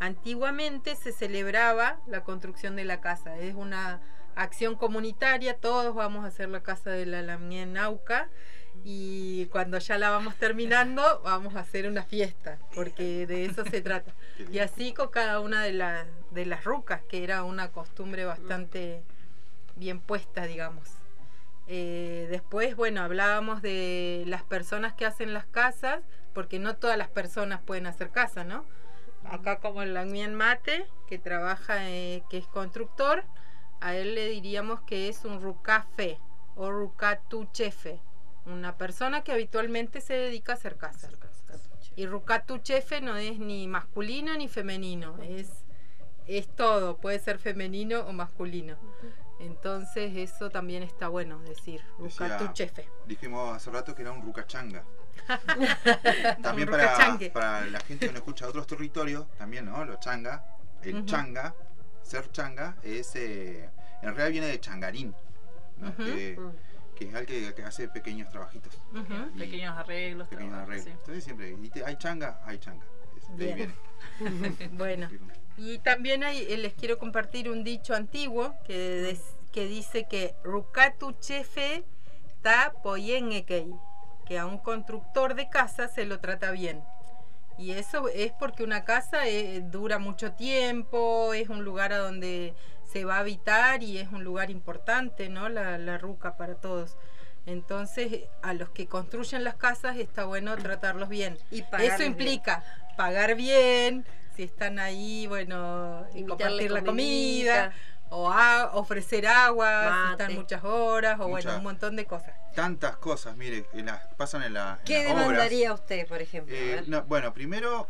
Antiguamente se celebraba la construcción de la casa, es una acción comunitaria, todos vamos a hacer la casa de la Lamien Nauca y cuando ya la vamos terminando vamos a hacer una fiesta, porque de eso se trata. Y así con cada una de las rucas, que era una costumbre bastante bien puesta, digamos. Después, bueno, hablábamos de las personas que hacen las casas, porque no todas las personas pueden hacer casas, ¿no? Acá como el Lamien Mate, que trabaja, que es constructor, a él le diríamos que es un rucafe o rucatuchefe, una persona que habitualmente se dedica a hacer casas. Y rucatuchefe no es ni masculino ni femenino, es todo, puede ser femenino o masculino. Entonces eso también está bueno decir, rucatuchefe. Dijimos hace rato que era un rucachanga. También Un para la gente que no escucha de otros territorios, también, ¿no? Los changa, el changa, ser changa es en realidad viene de changarín, ¿no? Que es alguien que hace pequeños trabajitos, pequeños arreglos, sí. Entonces siempre hay changa, de ahí viene. Bueno, y también les quiero compartir un dicho antiguo que dice que Rukatu chefe ta poyengekei, que a un constructor de casa se lo trata bien. Y eso es porque una casa dura mucho tiempo, es un lugar a donde se va a habitar y es un lugar importante, ¿no? La ruca para todos. Entonces, a los que construyen las casas está bueno tratarlos bien. Y eso implica pagar bien, si están ahí, bueno, compartir la comida, o ofrecer agua, si están muchas horas, o bueno, un montón de cosas. Tantas cosas, mire, pasan en la ¿Qué demandaría usted, por ejemplo? Bueno, primero,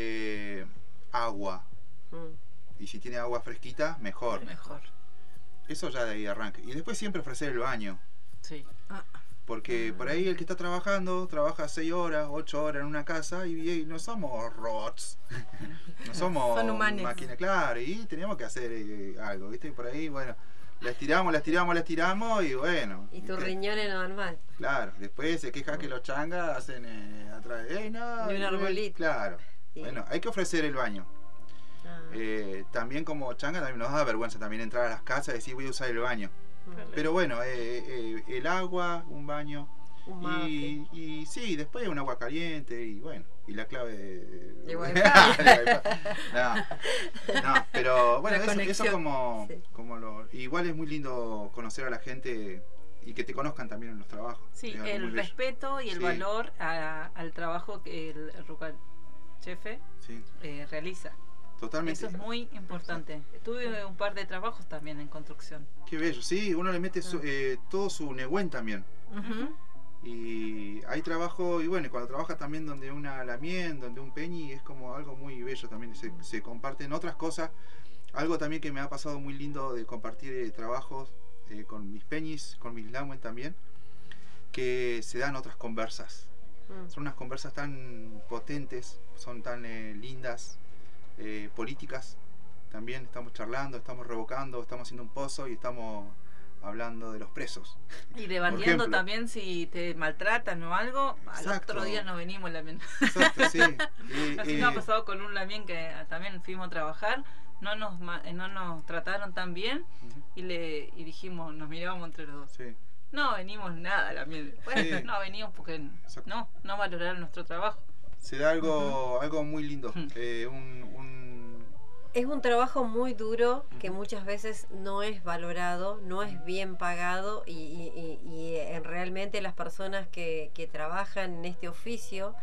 agua. Y si tiene agua fresquita, mejor. Eso ya de ahí arranca. Y después siempre ofrecer el baño. Sí. Porque por ahí el que está trabajando, trabaja 6 horas, 8 horas en una casa y no somos robots. No somos máquinas, claro. Y teníamos que hacer algo, ¿viste? Y por ahí, bueno, la estiramos y bueno. Y tus riñones no dan mal. Claro, después se queja que los changas hacen atrás de no, y un arbolito. Claro. Sí. Bueno, hay que ofrecer el baño. También como changa también nos da vergüenza también entrar a las casas y decir voy a usar el baño. Pero bueno, el agua, un baño y sí, después un agua caliente y bueno, y la clave de Wi-Fi. No, pero bueno, eso como igual es muy lindo conocer a la gente y que te conozcan también en los trabajos. Sí, el respeto y el valor al trabajo que el rucal chefe realiza. Totalmente. Eso es muy importante. Tuve un par de trabajos también en construcción. Qué bello, sí, uno le mete todo su negüen también. Y hay trabajo, y bueno, cuando trabaja también donde una lamien, donde un peñi, es como algo muy bello también, se comparten otras cosas. Algo también que me ha pasado muy lindo de compartir trabajos con mis peñis, con mis lamuen también, que se dan otras conversas. Son unas conversas tan potentes, son tan lindas. Políticas también, estamos charlando, estamos revocando, estamos haciendo un pozo y estamos hablando de los presos. Y debandeando también si te maltratan o algo, al otro día nos venimos lamien. Exacto, sí. Así nos ha pasado con un lamien que también fuimos a trabajar, no nos trataron tan bien y dijimos, nos mirábamos entre los dos. Sí. No venimos nada lamien. Bueno, no venimos porque no valoraron nuestro trabajo. Se da algo muy lindo. Es un trabajo muy duro que muchas veces no es valorado, no es bien pagado y realmente las personas que trabajan en este oficio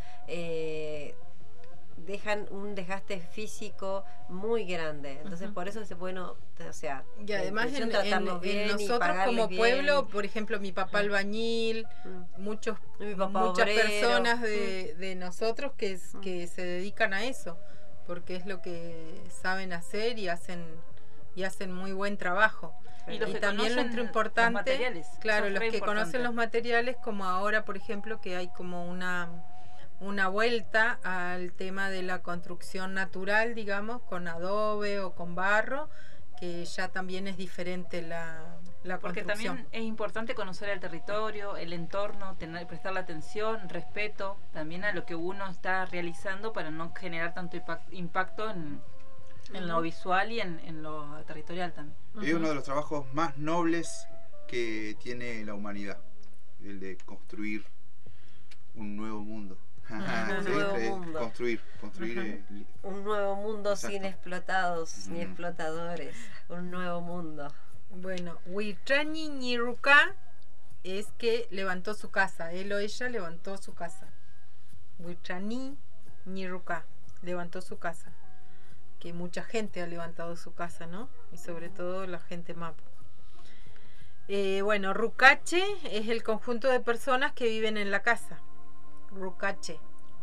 dejan un desgaste físico muy grande. Entonces por eso es bueno, o sea, y además en nosotros como pueblo, por ejemplo, mi papá albañil, muchas personas de nosotros que se dedican a eso, porque es lo que saben hacer y hacen muy buen trabajo. Y también lo importante, claro, los que conocen los materiales, como ahora, por ejemplo, que hay como una vuelta al tema de la construcción natural, digamos, con adobe o con barro, que ya también es diferente la porque construcción. También es importante conocer el territorio, el entorno, prestarle atención, respeto también a lo que uno está realizando para no generar tanto impacto En lo visual y en lo territorial también. Es uno de los trabajos más nobles que tiene la humanidad, el de construir un nuevo mundo. Construir un nuevo mundo. Exacto. Sin explotados ni explotadores, un nuevo mundo. Bueno, Huitrani Ñirruca es que levantó su casa, él o ella levantó su casa. Huitrani Ñirruca levantó su casa, que mucha gente ha levantado su casa, ¿no? Y sobre todo la gente mapu. Bueno, Rucache es el conjunto de personas que viven en la casa. Rucache.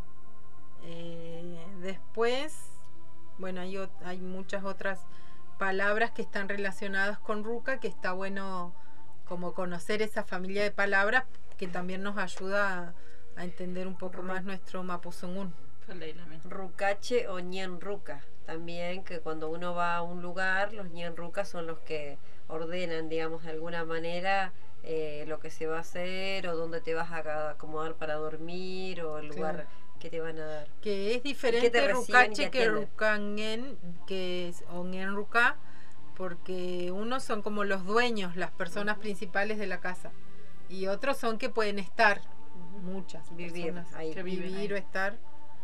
Después, bueno, hay muchas otras palabras que están relacionadas con Ruca, que está bueno como conocer esa familia de palabras que también nos ayuda a entender un poco más nuestro mapuzungún. Rucache o ñenruca, también, que cuando uno va a un lugar, los ñenrucas son los que ordenan, digamos, de alguna manera lo que se va a hacer o dónde te vas a acomodar para dormir o el lugar que te van a dar. Que es diferente Rucache que Rucangen, que es o ñenruca, porque unos son como los dueños, las personas principales de la casa, y otros son que pueden estar, muchas vivir personas ahí, que vivir o estar.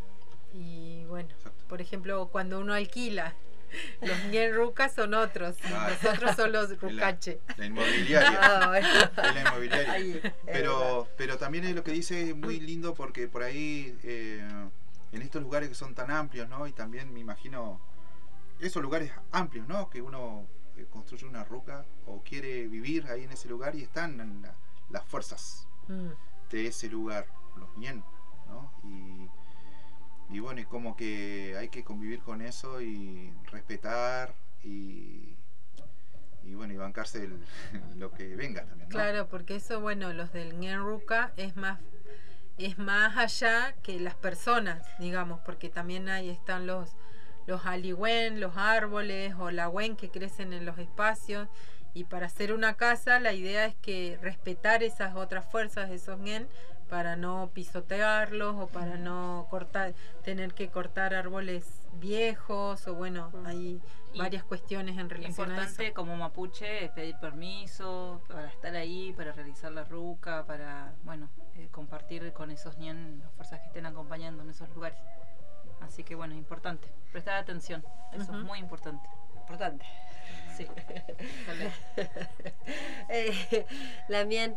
Y bueno, por ejemplo, cuando uno alquila, los ñenrucas son otros, y los otros son los rucache. La inmobiliaria. Bueno. Es la inmobiliaria. Ahí, pero también es lo que dice muy lindo, porque por ahí en estos lugares que son tan amplios, ¿no? Y también me imagino esos lugares amplios, ¿no? Que uno construye una ruca o quiere vivir ahí en ese lugar, y están las fuerzas de ese lugar, los ñen, ¿no? Y bueno, y como que hay que convivir con eso y respetar y bueno, y bancarse lo que venga también, ¿no? Claro, porque eso, bueno, los del ñenruca es más allá que las personas, digamos, porque también ahí están los aligüen, los árboles o lagüen que crecen en los espacios, y para hacer una casa la idea es que respetar esas otras fuerzas, esos ñen, para no pisotearlos o para no tener que cortar árboles viejos, o bueno, hay varias cuestiones en relación a eso. Importante como mapuche es pedir permiso para estar ahí, para realizar la ruca, para compartir con esos ñen las fuerzas que estén acompañando en esos lugares. Así que bueno, es importante prestar atención, eso es muy importante. Importante. Sí. Lamien,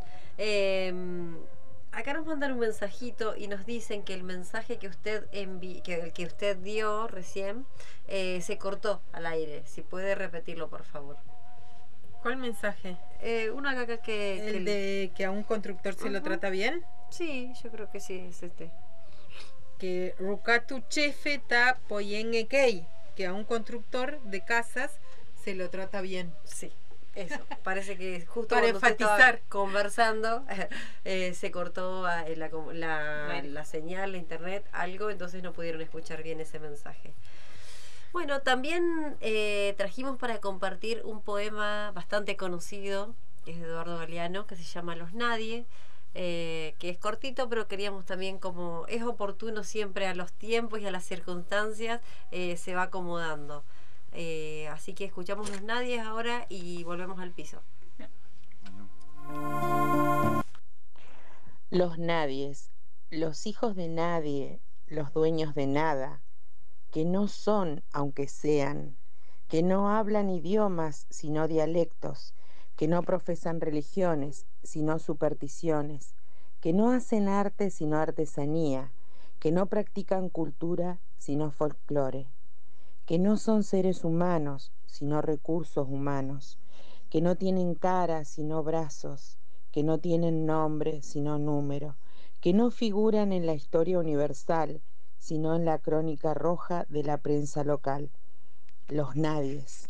acá nos mandan un mensajito y nos dicen que el mensaje que usted el que usted dio recién se cortó al aire. Si puede repetirlo, por favor. ¿Cuál mensaje? Uno acá ¿El de que a un constructor se lo trata bien? Sí, yo creo que sí, es este. Que Rukatu Chefe ta Poyenekei, que a un constructor de casas se lo trata bien. Sí. Eso, parece que justo para cuando enfatizar, estaba conversando se cortó la señal, la internet, algo, entonces no pudieron escuchar bien ese mensaje. Bueno, también trajimos para compartir un poema bastante conocido, que es de Eduardo Galeano, que se llama Los Nadie, que es cortito, pero queríamos también, como es oportuno siempre a los tiempos y a las circunstancias, se va acomodando. Así que escuchamos Los Nadies ahora y volvemos al piso. Los nadies, los hijos de nadie, los dueños de nada, que no son aunque sean, que no hablan idiomas sino dialectos, que no profesan religiones sino supersticiones, que no hacen arte sino artesanía, que no practican cultura sino folclore, que no son seres humanos, sino recursos humanos, que no tienen cara, sino brazos, que no tienen nombre, sino número, que no figuran en la historia universal, sino en la crónica roja de la prensa local. Los nadies.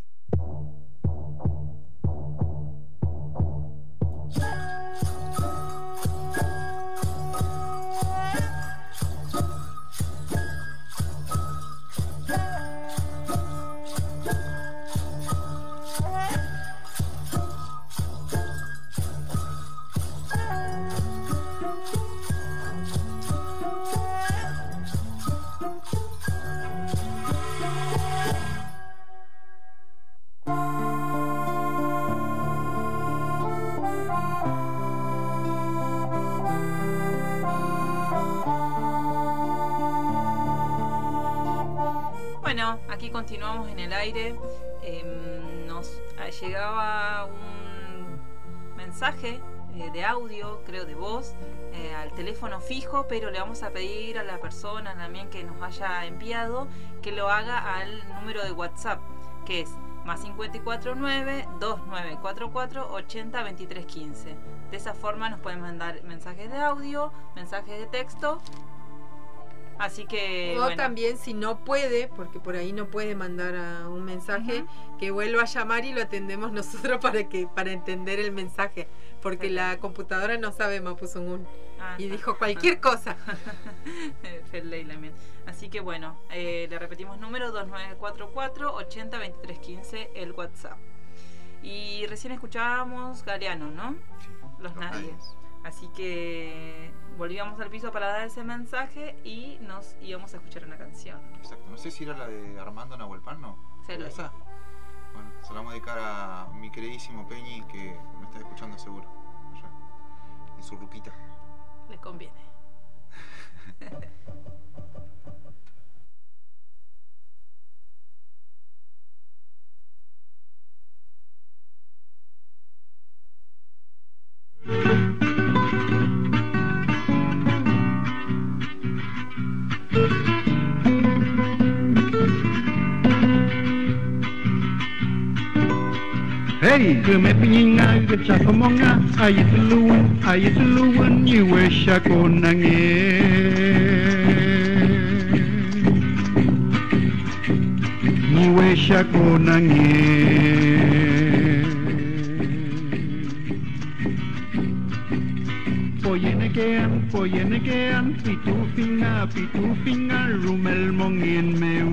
aquí continuamos en el aire. Nos llegaba un mensaje de audio, creo de voz, al teléfono fijo, pero le vamos a pedir a la persona también que nos haya enviado que lo haga al número de WhatsApp, que es más 549-2944-802315. De esa forma nos pueden mandar mensajes de audio, mensajes de texto. Así que o también, si no puede, porque por ahí no puede mandar un mensaje, que vuelva a llamar y lo atendemos nosotros para entender el mensaje, porque la computadora no sabe Mapuzungún y dijo cualquier cosa. Así que bueno, le repetimos número 2944-802315, el WhatsApp. Y recién escuchábamos Galeano, ¿no? Los Nadies. Así que volvíamos al piso para dar ese mensaje y nos íbamos a escuchar una canción. Exacto, no sé si era la de Armando Nahuelpan, ¿no? ¿Era esa? Bueno, se la vamos a dedicar a mi queridísimo Peñi, que me está escuchando seguro, allá, en su ruquita. Les conviene. Hey, que me piña que chacomonga, ay tuluan, you wish I Poyenekean, pitufinga, rumel mongin meu.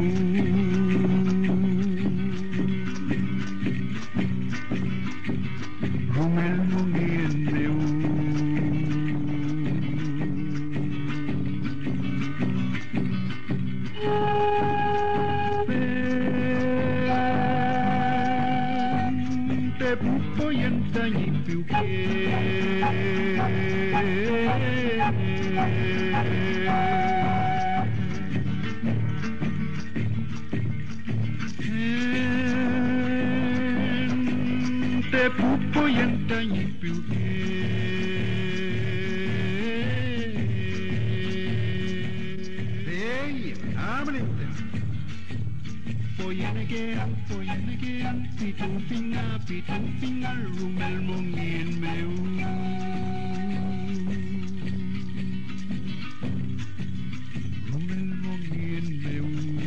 Pitufinga, rumel mongin meu. Rumel mongin meu.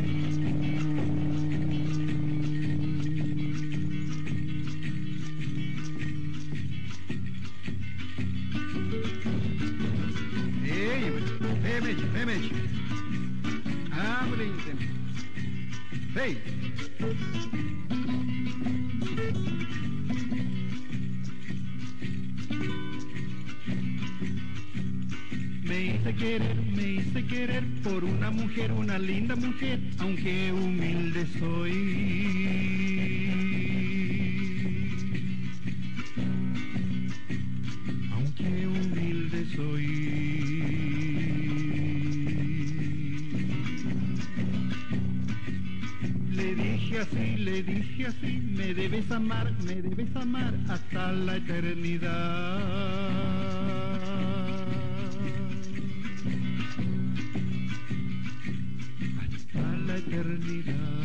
Hey, abre. Hey. Me hice querer por una mujer, una linda mujer, aunque humilde soy. Aunque humilde soy. Le dije así, me debes amar hasta la eternidad. La eternidad.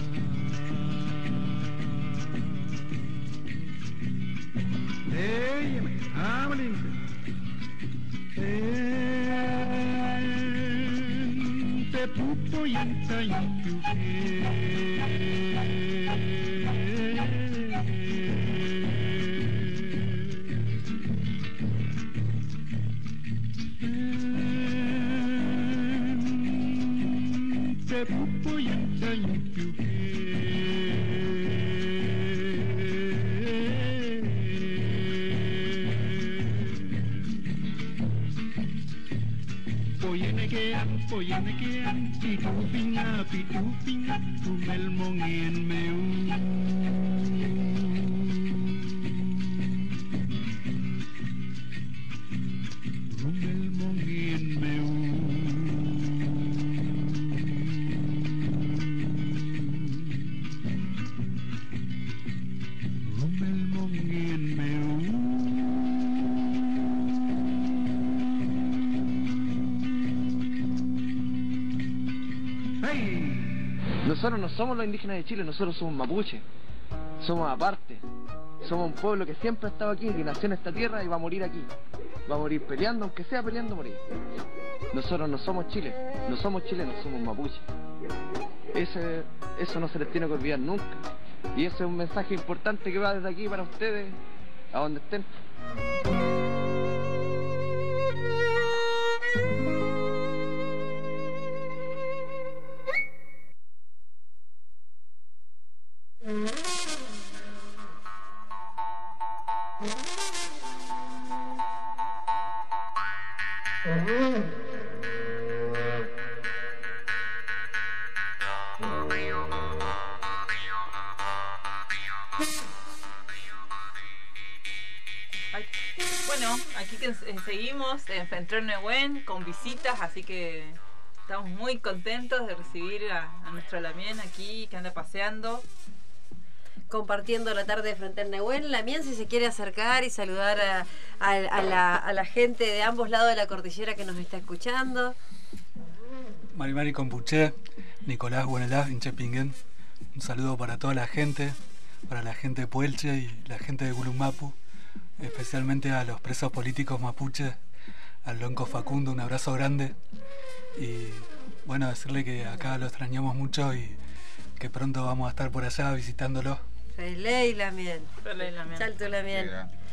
Hey, hablen. Te pupo y te pupo y Poyenekean, pitufinga, rumel mongin meu. Rumel mongin meu. Nosotros no somos los indígenas de Chile, nosotros somos mapuches. Somos aparte. Somos un pueblo que siempre ha estado aquí, que nació en esta tierra y va a morir aquí. Va a morir peleando, aunque sea peleando, morir. Nosotros no somos Chile, no somos chilenos, somos mapuches. Eso no se les tiene que olvidar nunca. Y ese es un mensaje importante que va desde aquí para ustedes, a donde estén. Bueno, aquí seguimos en Fentrén Nehuen con visitas, así que estamos muy contentos de recibir a nuestro Lamien aquí que anda paseando. Compartiendo la tarde de Fentrén Nehuen. Lamien, si se quiere acercar y saludar a la gente de ambos lados de la cordillera que nos está escuchando. Mari Compuché, Nicolás Buenelás, Inchepinguen. Un saludo para toda la gente, para la gente de Puelche y la gente de Gulumapu, especialmente a los presos políticos mapuches, al Lonco Facundo, un abrazo grande. Y bueno, decirle que acá lo extrañamos mucho y que pronto vamos a estar por allá visitándolo. Feliz Lamien. Salto Lamien.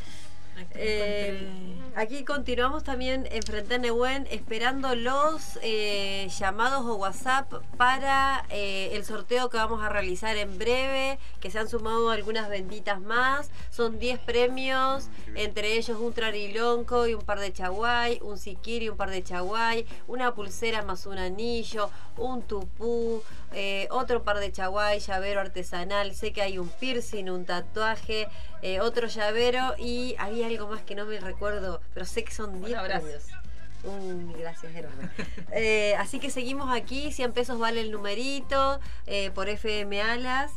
Aquí continuamos también en Fentrén Nehuen esperando los llamados o WhatsApp para el sorteo que vamos a realizar en breve, que se han sumado algunas benditas más. Son 10 premios, entre ellos un trarilonco y un par de chaguay, un siquiri y un par de chaguay, una pulsera más un anillo, un tupú, otro par de chaguay, llavero artesanal, sé que hay un piercing, un tatuaje, otro llavero y había algo más que no me recuerdo, pero sé que son 10 premios. Gracias, enorme. Así que seguimos aquí, 100 pesos vale el numerito, por FM Alas.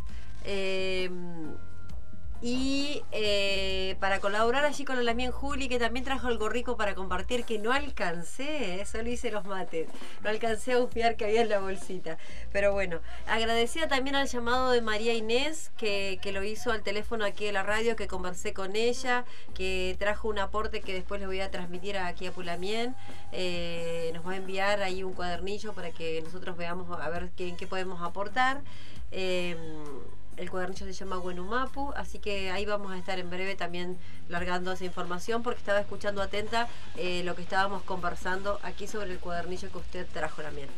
Y para colaborar allí con la Lamien Juli, que también trajo algo rico para compartir, que no alcancé, solo hice los mates, no alcancé a bufiar que había en la bolsita. Pero bueno, agradecida también al llamado de María Inés, que lo hizo al teléfono aquí de la radio, que conversé con ella, que trajo un aporte que después les voy a transmitir aquí a Pulamien. Nos va a enviar ahí un cuadernillo para que nosotros veamos a ver en qué podemos aportar. El cuadernillo se llama Guenumapu, así que ahí vamos a estar en breve también largando esa información, porque estaba escuchando atenta lo que estábamos conversando aquí sobre el cuadernillo que usted trajo, Lamien.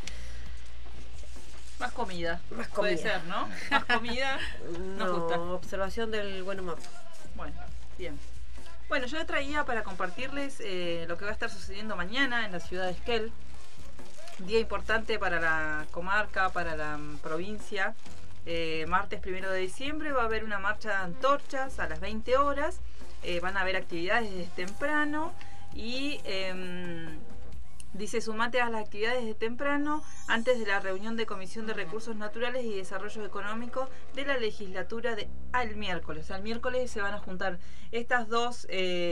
Más comida. Puede ser, ¿no? Más comida. Nos gusta. Observación del Guenumapu. Bueno, bien. Bueno, yo traía para compartirles lo que va a estar sucediendo mañana en la ciudad de Esquel. Día importante para la comarca, para la provincia. Martes 1 de diciembre va a haber una marcha de antorchas a las 20 horas. Van a haber actividades desde temprano y dice sumate a las actividades desde temprano antes de la reunión de Comisión de Recursos Naturales y Desarrollo Económico de la legislatura al miércoles. Al miércoles se van a juntar estas dos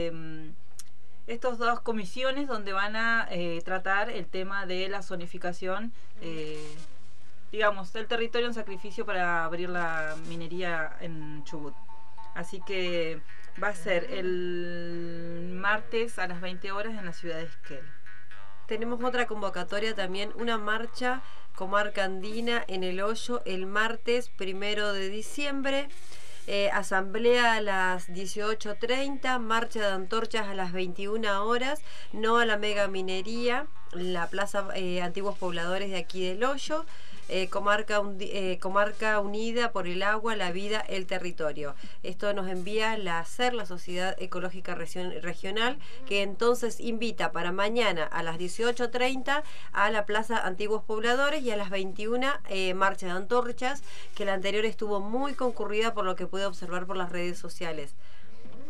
comisiones donde van a tratar el tema de la zonificación, digamos, del territorio en sacrificio para abrir la minería en Chubut. Así que va a ser el martes a las 20 horas en la ciudad de Esquel. Tenemos otra convocatoria también, una marcha comarca andina en El Hoyo el martes 1 de diciembre. Asamblea a las 18:30, marcha de antorchas a las 21 horas, no a la mega minería, la plaza Antiguos Pobladores de aquí del Hoyo. Comarca unida por el agua, la vida, el territorio. Esto nos envía la SER, la Sociedad Ecológica Regional, que entonces invita para mañana a las 18:30 a la Plaza Antiguos Pobladores y a las 21 marcha de antorchas, que la anterior estuvo muy concurrida por lo que pude observar por las redes sociales.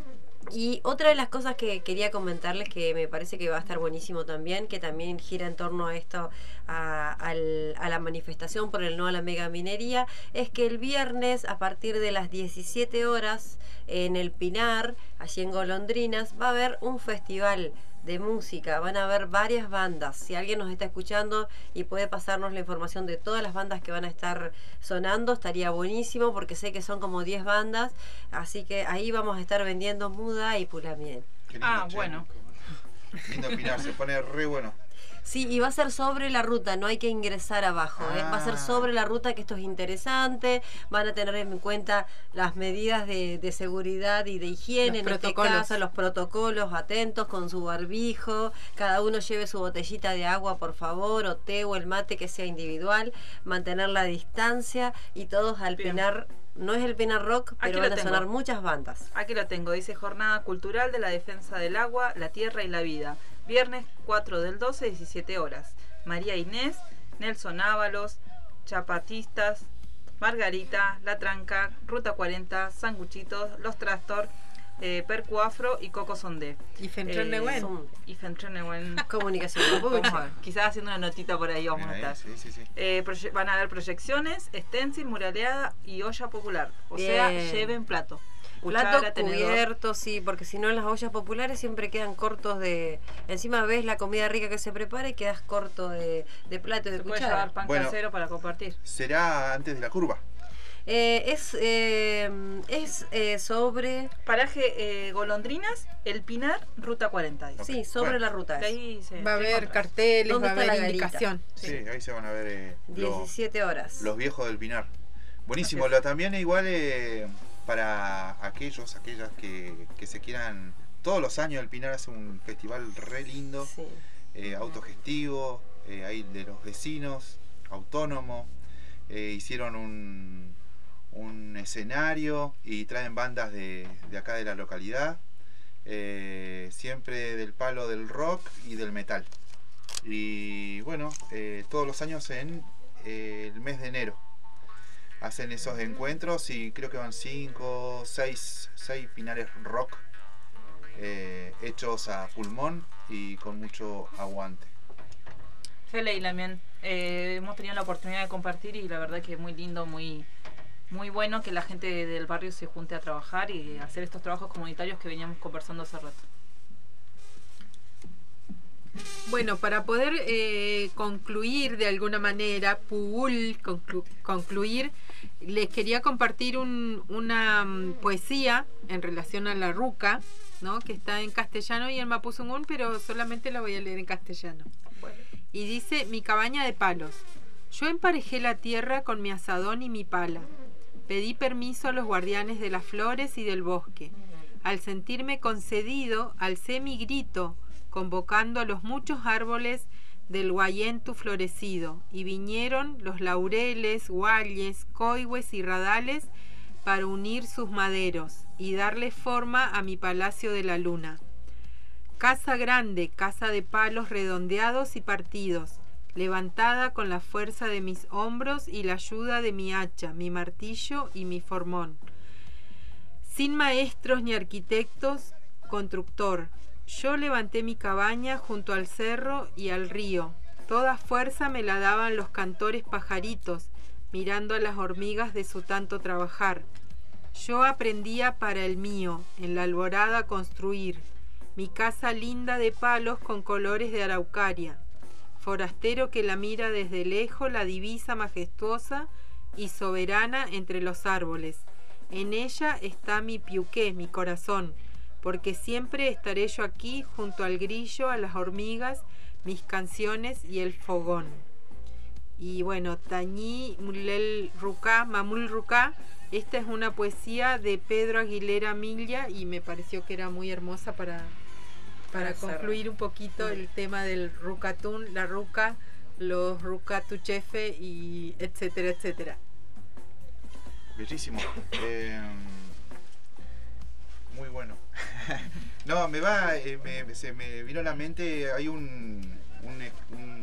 Y otra de las cosas que quería comentarles, que me parece que va a estar buenísimo también, que también gira en torno a esto, a la manifestación por el no a la megaminería, es que el viernes a partir de las 17 horas en el Pinar, allí en Golondrinas, va a haber un festival de música, van a haber varias bandas. Si alguien nos está escuchando y puede pasarnos la información de todas las bandas que van a estar sonando, estaría buenísimo, porque sé que son como 10 bandas, así que ahí vamos a estar vendiendo muda y pulamiel. Bueno. Lindo Pinar, se pone re bueno. Sí, y va a ser sobre la ruta, no hay que ingresar abajo, va a ser sobre la ruta, que esto es interesante, van a tener en cuenta las medidas de seguridad y de higiene, en este caso los protocolos, atentos con su barbijo, cada uno lleve su botellita de agua por favor, o té o el mate que sea individual, mantener la distancia y todos al Pinar. No es el Pinar Rock, pero van a sonar muchas bandas. Aquí lo tengo, dice Jornada Cultural de la Defensa del Agua, la Tierra y la Vida. Viernes 4 del 12, 17 horas. María Inés, Nelson Ábalos, Chapatistas, Margarita, La Tranca, Ruta 40, Sanguchitos, Los Trastor, Percu Afro y Coco Sondé. Y Fentrenewen. Comunicación. Quizás haciendo una notita por ahí vamos a estar. Sí. Van a haber proyecciones, stencil, muraleada y olla popular. O sea, lleven plato. Plato, cubierto, sí, porque si no en las ollas populares siempre quedan cortos de... Encima ves la comida rica que se prepara y quedas corto de plato y de cuchara. Puede llevar pan casero para compartir. ¿Será antes de la curva? Es sobre... Paraje Golondrinas, El Pinar, Ruta 40. Dice. Sí, sobre la ruta. De ahí va a haber carteles, va a haber indicación. Sí, ahí se van a ver 17 horas. Los viejos del Pinar. Buenísimo, también igual... para aquellas que se quieran, todos los años el Pinar hace un festival re lindo, autogestivo, ahí de los vecinos, autónomo, hicieron un escenario y traen bandas de acá de la localidad, siempre del palo del rock y del metal. Y bueno, todos los años en el mes de enero hacen esos encuentros y creo que van 5, 6 pinares rock hechos a pulmón y con mucho aguante. Fele y Lamien, hemos tenido la oportunidad de compartir y la verdad que es muy lindo, muy bueno que la gente del barrio se junte a trabajar y hacer estos trabajos comunitarios que veníamos conversando hace rato. Bueno, para poder concluir de alguna manera, concluir, les quería compartir una poesía en relación a la ruca, ¿no? Que está en castellano y en mapuzungún, pero solamente la voy a leer en castellano. Bueno. Y dice: mi cabaña de palos. Yo emparejé la tierra con mi asadón y mi pala. Pedí permiso a los guardianes de las flores y del bosque. Al sentirme concedido, alcé mi grito, convocando a los muchos árboles del guayentu florecido, y vinieron los laureles, gualles, coihues y radales para unir sus maderos y darle forma a mi palacio de la luna. Casa grande, casa de palos redondeados y partidos, levantada con la fuerza de mis hombros y la ayuda de mi hacha, mi martillo y mi formón. Sin maestros ni arquitectos, constructor, yo levanté mi cabaña junto al cerro y al río. Toda fuerza me la daban los cantores pajaritos, mirando a las hormigas de su tanto trabajar. Yo aprendía para el mío, en la alborada a construir, mi casa linda de palos con colores de araucaria. Forastero que la mira desde lejos, la divisa majestuosa y soberana entre los árboles. En ella está mi piuqué, mi corazón, porque siempre estaré yo aquí junto al grillo, a las hormigas, mis canciones y el fogón. Y bueno, Tañí Mulel Rucá, Mamul Rucá, esta es una poesía de Pedro Aguilera Milla y me pareció que era muy hermosa para concluir un poquito el tema del rucatún, la ruca, los rucatuchefe y etcétera, etcétera. Bellísimo. Muy bueno. No, se me vino a la mente, hay un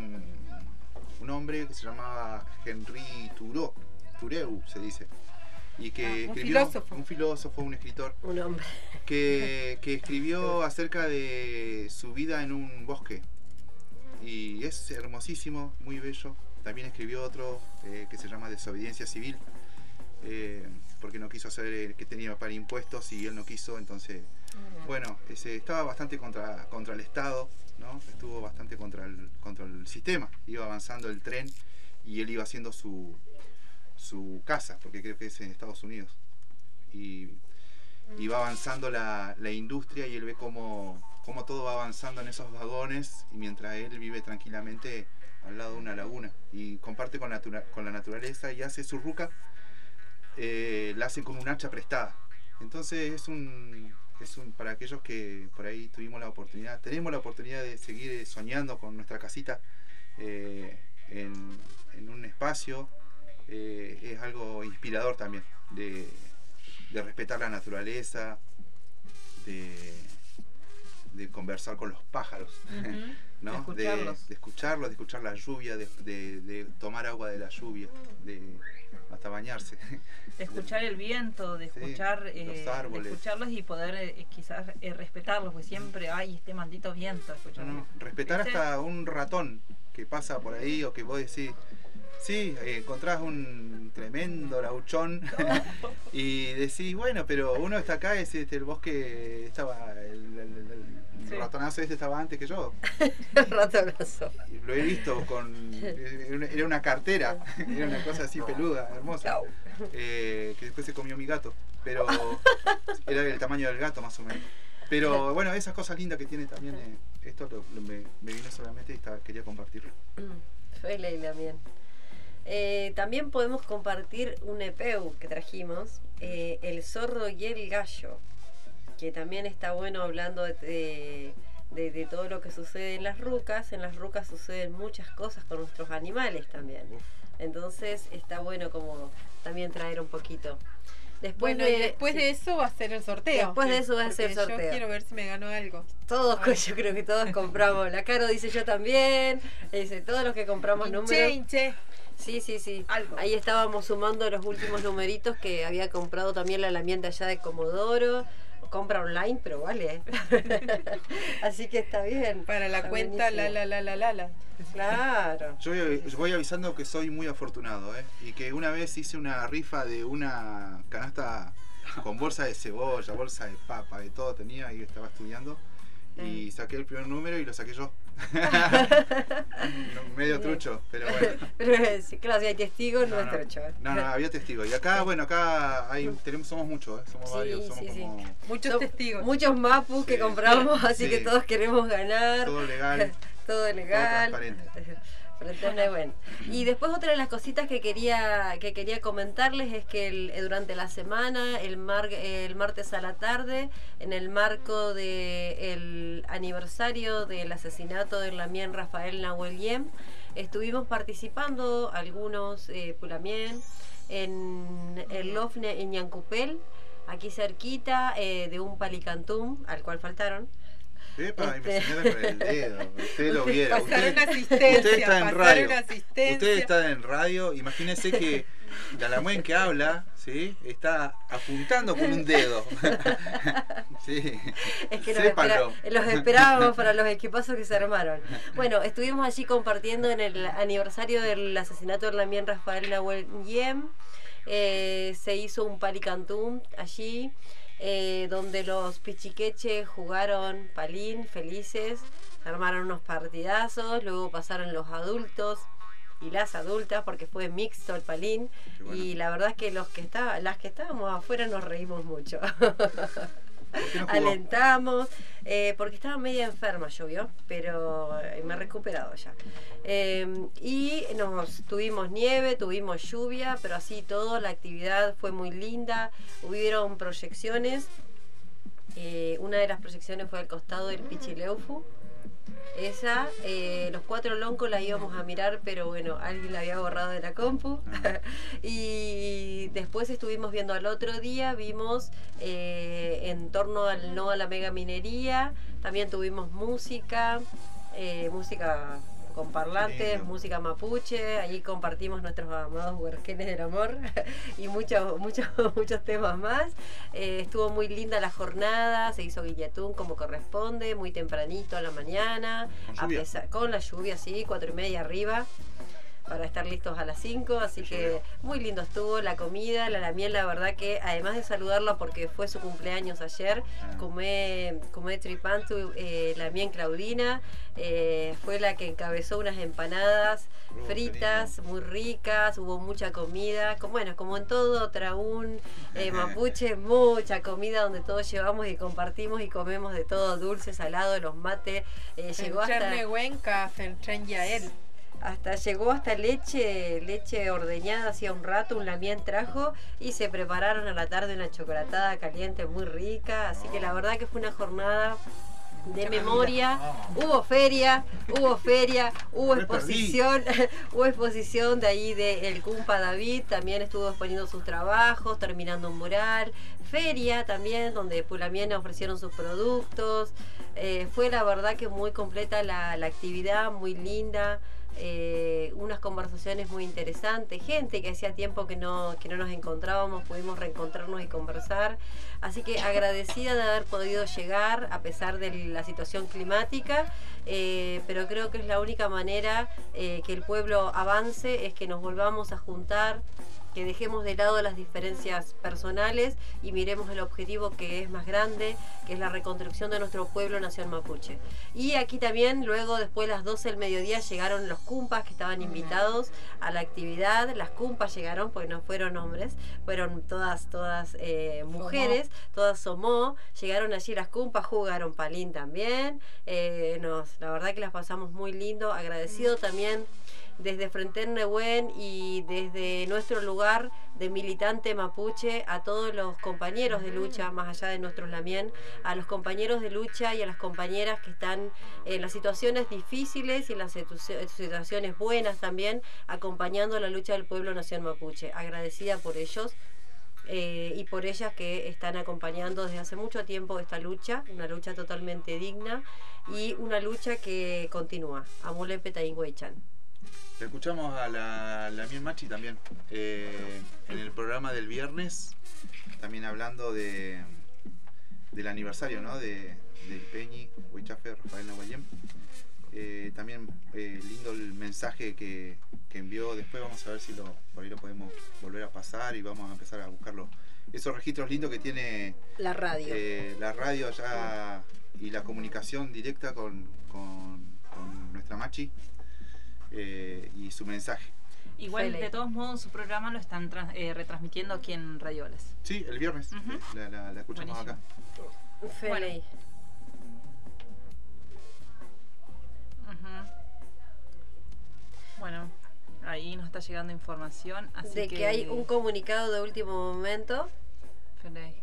hombre que se llamaba Henry Tureu, se dice, y que un escribió filósofo. un filósofo, un escritor, Un hombre. que escribió acerca de su vida en un bosque. Y es hermosísimo, muy bello. También escribió otro que se llama Desobediencia Civil, porque no quiso hacer el que tenía para impuestos y él no quiso, entonces, bueno, estaba bastante contra el Estado, ¿no? Estuvo bastante contra el sistema. Iba avanzando el tren y él iba haciendo su casa, porque creo que es en Estados Unidos. Y va avanzando la industria y él ve cómo todo va avanzando en esos vagones, y mientras él vive tranquilamente al lado de una laguna y comparte con la naturaleza y hace su ruca, la hace con un hacha prestada. Entonces es un para aquellos que por ahí tenemos la oportunidad de seguir soñando con nuestra casita en un espacio, es algo inspirador también de respetar la naturaleza, de conversar con los pájaros, ¿no? De escucharlos, de escuchar la lluvia, de tomar agua de la lluvia, hasta bañarse. De escuchar el viento, de escuchar los árboles. de escucharlos y poder quizás respetarlos, porque siempre hay este maldito viento. Respetar hasta un ratón que pasa por ahí, o que vos decís, sí, encontrás un tremendo lauchón y decís, bueno, pero uno está acá, el bosque estaba, el ratonazo estaba antes que yo. Ratonazo. Lo he visto era una cartera, era una cosa así peluda, hermosa, que después se comió mi gato, pero era del tamaño del gato más o menos. Pero bueno, esas cosas lindas que tiene también, esto me vino solamente y quería compartirlo. Fue Leila, bien. También podemos compartir un EPEU que trajimos, El zorro y el gallo, que también está bueno, hablando de todo lo que sucede en las rucas. En las rucas suceden muchas cosas con nuestros animales también. Entonces está bueno como también traer un poquito. Después de eso va a ser el sorteo. Después de eso va a ser el sorteo. Yo quiero ver si me gano algo. Yo creo que todos compramos. La Caro dice yo también. Dice todos los que compramos números. Hinché. Sí. Ahí estábamos sumando los últimos numeritos que había comprado también la lamienta allá de Comodoro. Compra online, pero vale. Así que está bien. Para la cuenta la. Claro. Yo voy avisando que soy muy afortunado, y que una vez hice una rifa de una canasta con bolsa de cebolla, bolsa de papa, de todo tenía, y estaba estudiando. Y saqué el primer número y lo saqué yo. Medio trucho, pero bueno. Pero sí, claro, si hay testigos no es trucho. No, había testigos. Y acá, somos muchos, somos varios, somos como... Muchos testigos. Muchos mapus que compramos, así que todos queremos ganar. Todo legal. Todo legal. Todo transparente. Bueno. Y después otra de las cositas que quería comentarles es que durante la semana, el martes a la tarde, en el marco del aniversario del asesinato de Lamien Rafael Nahuel Yem, estuvimos participando algunos Pulamien en el Lofne en Ñancupel, aquí cerquita de un Palicantum al cual faltaron. Epa, y me señalan con el dedo. Usted lo viera. Usted está en radio. Usted está en radio. Imagínese que Galamuen que habla, ¿sí? Está apuntando con un dedo. Sí. Es que los esperábamos para los equipazos que se armaron. Bueno, estuvimos allí compartiendo en el aniversario del asesinato de Lamien Rafael Nahuel Yem. Se hizo un Palicantum allí. Donde los pichiqueches jugaron palín, felices, armaron unos partidazos, luego pasaron los adultos y las adultas, porque fue mixto el palín, bueno. Y la verdad es que las que estábamos afuera nos reímos mucho. Alentamos, porque estaba media enferma, llovió, pero me he recuperado ya. Y tuvimos nieve, tuvimos lluvia, pero así todo, la actividad fue muy linda. Hubieron proyecciones. Una de las proyecciones fue al costado del Pichileufu. Esa, los 4 loncos la íbamos a mirar, pero bueno, alguien la había borrado de la compu. Y después estuvimos viendo al otro día, vimos en torno a la mega minería, también tuvimos música con parlantes, Lindo. música mapuche, ahí compartimos nuestros amados huerquenes del amor y muchos temas más. Estuvo muy linda la jornada, se hizo guilletún como corresponde, muy tempranito a la mañana, con la lluvia, sí, 4:30 arriba, para estar listos a las 5, así que muy lindo estuvo la comida, la lamiel, la verdad que además de saludarla porque fue su cumpleaños ayer, comé tripantu, Lamien Claudina, fue la que encabezó unas empanadas fritas, muy ricas, hubo mucha comida, como en todo Traún, mapuche, mucha comida donde todos llevamos y compartimos y comemos de todo, dulce, salado, los mates, llegó hasta leche ordeñada hacía un rato, un lamien trajo y se prepararon a la tarde una chocolatada caliente muy rica, así que la verdad que fue una jornada de memoria. Hubo feria, hubo exposición, hubo exposición de ahí de el Cumpa David, también estuvo exponiendo sus trabajos, terminando un mural, feria también donde Pulamien ofrecieron sus productos, fue la verdad que muy completa la actividad, muy linda. Unas conversaciones muy interesantes, gente que hacía tiempo que no nos encontrábamos, pudimos reencontrarnos y conversar, así que agradecida de haber podido llegar a pesar de la situación climática, pero creo que es la única manera que el pueblo avance, es que nos volvamos a juntar, que dejemos de lado las diferencias personales y miremos el objetivo que es más grande, que es la reconstrucción de nuestro pueblo nación mapuche. Y aquí también, luego después de las 12 del mediodía, llegaron los cumpas que estaban invitados a la actividad. Las cumpas llegaron, porque no fueron hombres, fueron todas mujeres, todas somó, llegaron allí las cumpas, jugaron palín también, la verdad que las pasamos muy lindo, agradecido también desde Frentén Nehuen y desde nuestro lugar de militante mapuche a todos los compañeros de lucha, más allá de nuestros lamien, a los compañeros de lucha y a las compañeras que están en las situaciones difíciles y en las situaciones buenas también, acompañando la lucha del pueblo nación mapuche. Agradecida por ellos. Y por ellas que están acompañando desde hace mucho tiempo esta lucha, una lucha totalmente digna y una lucha que continúa. Amule Petaingüechan. Le escuchamos a la Lamien Machi también en el programa del viernes, también hablando del aniversario, ¿no? del Peñi, Huichafe, Rafael Nahuayem. También lindo el mensaje que envió. Después vamos a ver si por ahí lo podemos volver a pasar y vamos a empezar a buscarlo. Esos registros lindos que tiene la radio. La radio allá y la comunicación directa con nuestra Machi. Y su mensaje. Igual, de todos modos, su programa lo están retransmitiendo aquí en Radiolas. Sí, el viernes. La escuchamos acá. Fele. Bueno, ahí nos está llegando información. Así de que hay un comunicado de último momento. Fele.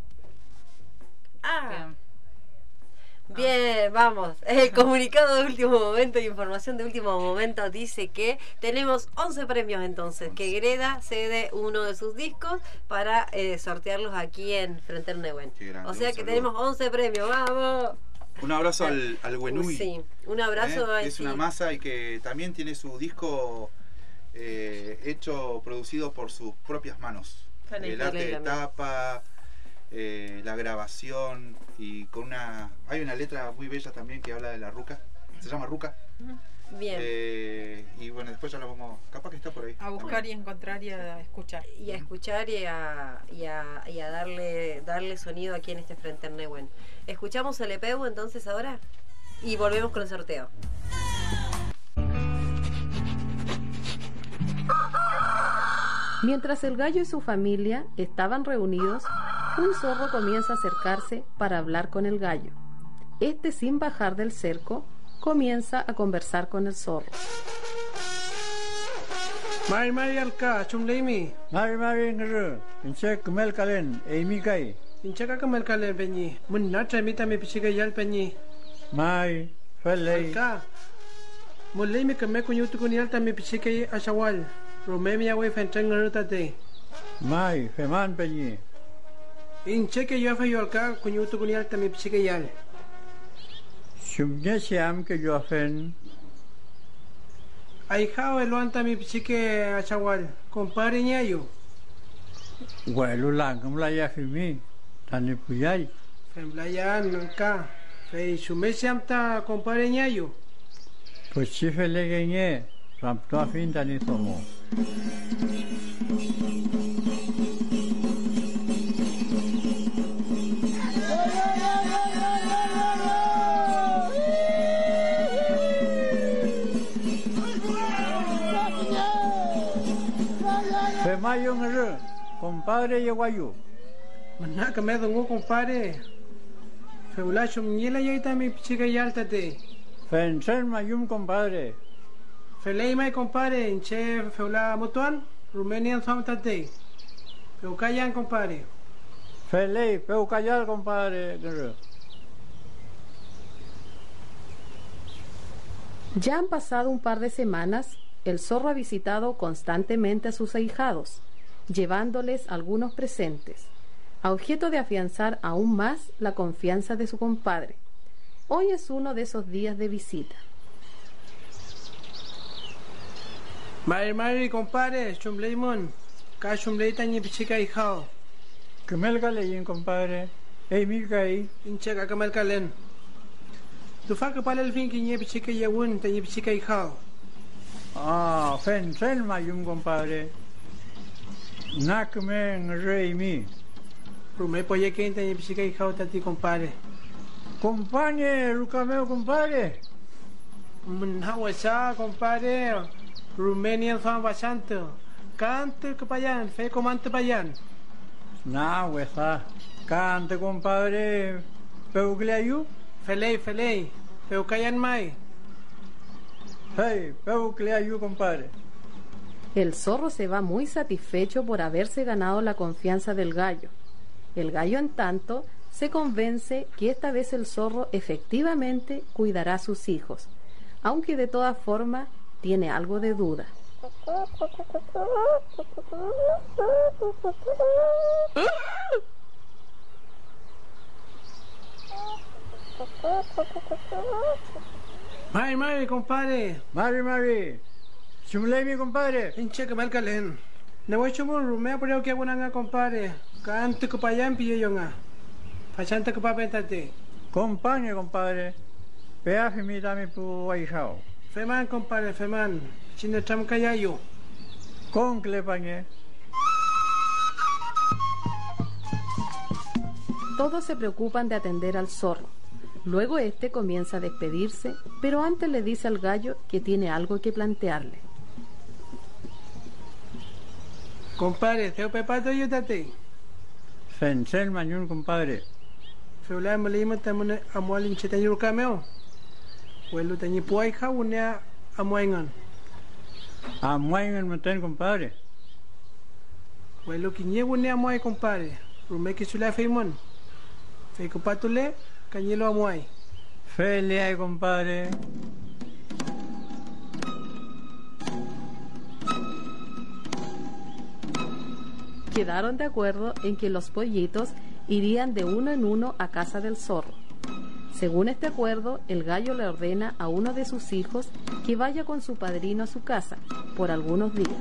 Bien, vamos. El comunicado de último momento y información de último momento dice que tenemos 11 premios entonces, que Greda cede uno de sus discos para sortearlos aquí en Frentén Nehuen. O sea que tenemos 11 premios, ¡vamos! Un abrazo al Wenui. Sí, un abrazo. Que es una masa y que también tiene su disco producido por sus propias manos. El arte de tapa, la grabación y hay una letra muy bella también que habla de la ruca, se llama Ruca. Bien. Y bueno, después ya lo vamos, capaz que está por ahí. A buscar también. Y encontrar y a escuchar. Y a escuchar y a darle sonido aquí en este Frentén Nehuen. Escuchamos el EPU entonces ahora y volvemos con el sorteo. Mientras el gallo y su familia estaban reunidos, un zorro comienza a acercarse para hablar con el gallo. Este, sin bajar del cerco, comienza a conversar con el zorro. Mari alka chumleimi. Mari ngru. Inche kumel kalen eimi kai. Inche ka kumel kalen penyi. Mun na tramita me pichiga yal penyi. Mai falei. Alka. Mulleimi kame kunyutu kunyal tami pichiga ashawal. Romemi awe fenteng ngru tate. Mai feman penyi. Inche ke yo fa yolka kunyutu kunyal tami pichiga yal. Shumnya siam ke yo fen ahijao eluanta mi pichique achawal, compadre ñayo. Bueno, la fimi, tani puyay. Femblayan nunca, fei sumesiamta compadre ñayo. Pues chife legueñe, rampto a fin tani somo. Mayo ngere, compadre yeguayu. Mana que me dongo compadre. Feulacho miela y mi chica y alta te. Fensen mayum compadre. Felei mai compadre, inche feula motuan, Rumenian samtate. Peucayan compadre. Felei, peucayal compadre. Ya han pasado un par de semanas. El zorro ha visitado constantemente a sus ahijados, llevándoles algunos presentes, a objeto de afianzar aún más la confianza de su compadre. Hoy es uno de esos días de visita. Mari, compadre, chumleimon, ka chumleita ni pichica hijao. Kamel kaleyin, compadre, milkai. Incheca kamel kalen. Tu fa que para el fin que ni pichica yawun, ni pichica hijao. Ah, fensen mayum compadre. Nakme ngreimi. Rumé poye que ni pichica hijao tati compadre. Compañe, Lucameo compadre. Mnawasa compadre. Rumenian fan bastante. Cante que payan, fe comante payan. Na, wesa. Cante compadre. Peugleayu. Felei. Peucayan mai. Hey, Peugleayu compadre. El zorro se va muy satisfecho por haberse ganado la confianza del gallo. El gallo, en tanto, se convence que esta vez el zorro efectivamente cuidará a sus hijos, aunque de todas formas tiene algo de duda. Mari, compadre. Mari. Chumlei mi compadre. Hinche que mal calen. Ne voy chumur rumea por que buena compadre. Cante que payan pille yonga. Pachante que papentate. Compañe, compadre. Peaje mi dame pu aijao. Feman, compadre, feman. Chine tram cayayo. Concle pañe. Todos se preocupan de atender al zorro. Luego este comienza a despedirse, pero antes le dice al gallo que tiene algo que plantearle. Compadre, ¿te pepato yo tate? Fensen mañun, compadre. Feula malima tamune amual inchetan yurkameo. Huelo tañi puaija unea amuaingan. Amuaingan meten, compadre. Huelo quiñe unea amuay, compadre. Rume que sula feimon. Feico patule, cañelo amuay. Felia, compadre. Quedaron de acuerdo en que los pollitos irían de uno en uno a casa del zorro. Según este acuerdo, el gallo le ordena a uno de sus hijos que vaya con su padrino a su casa por algunos días.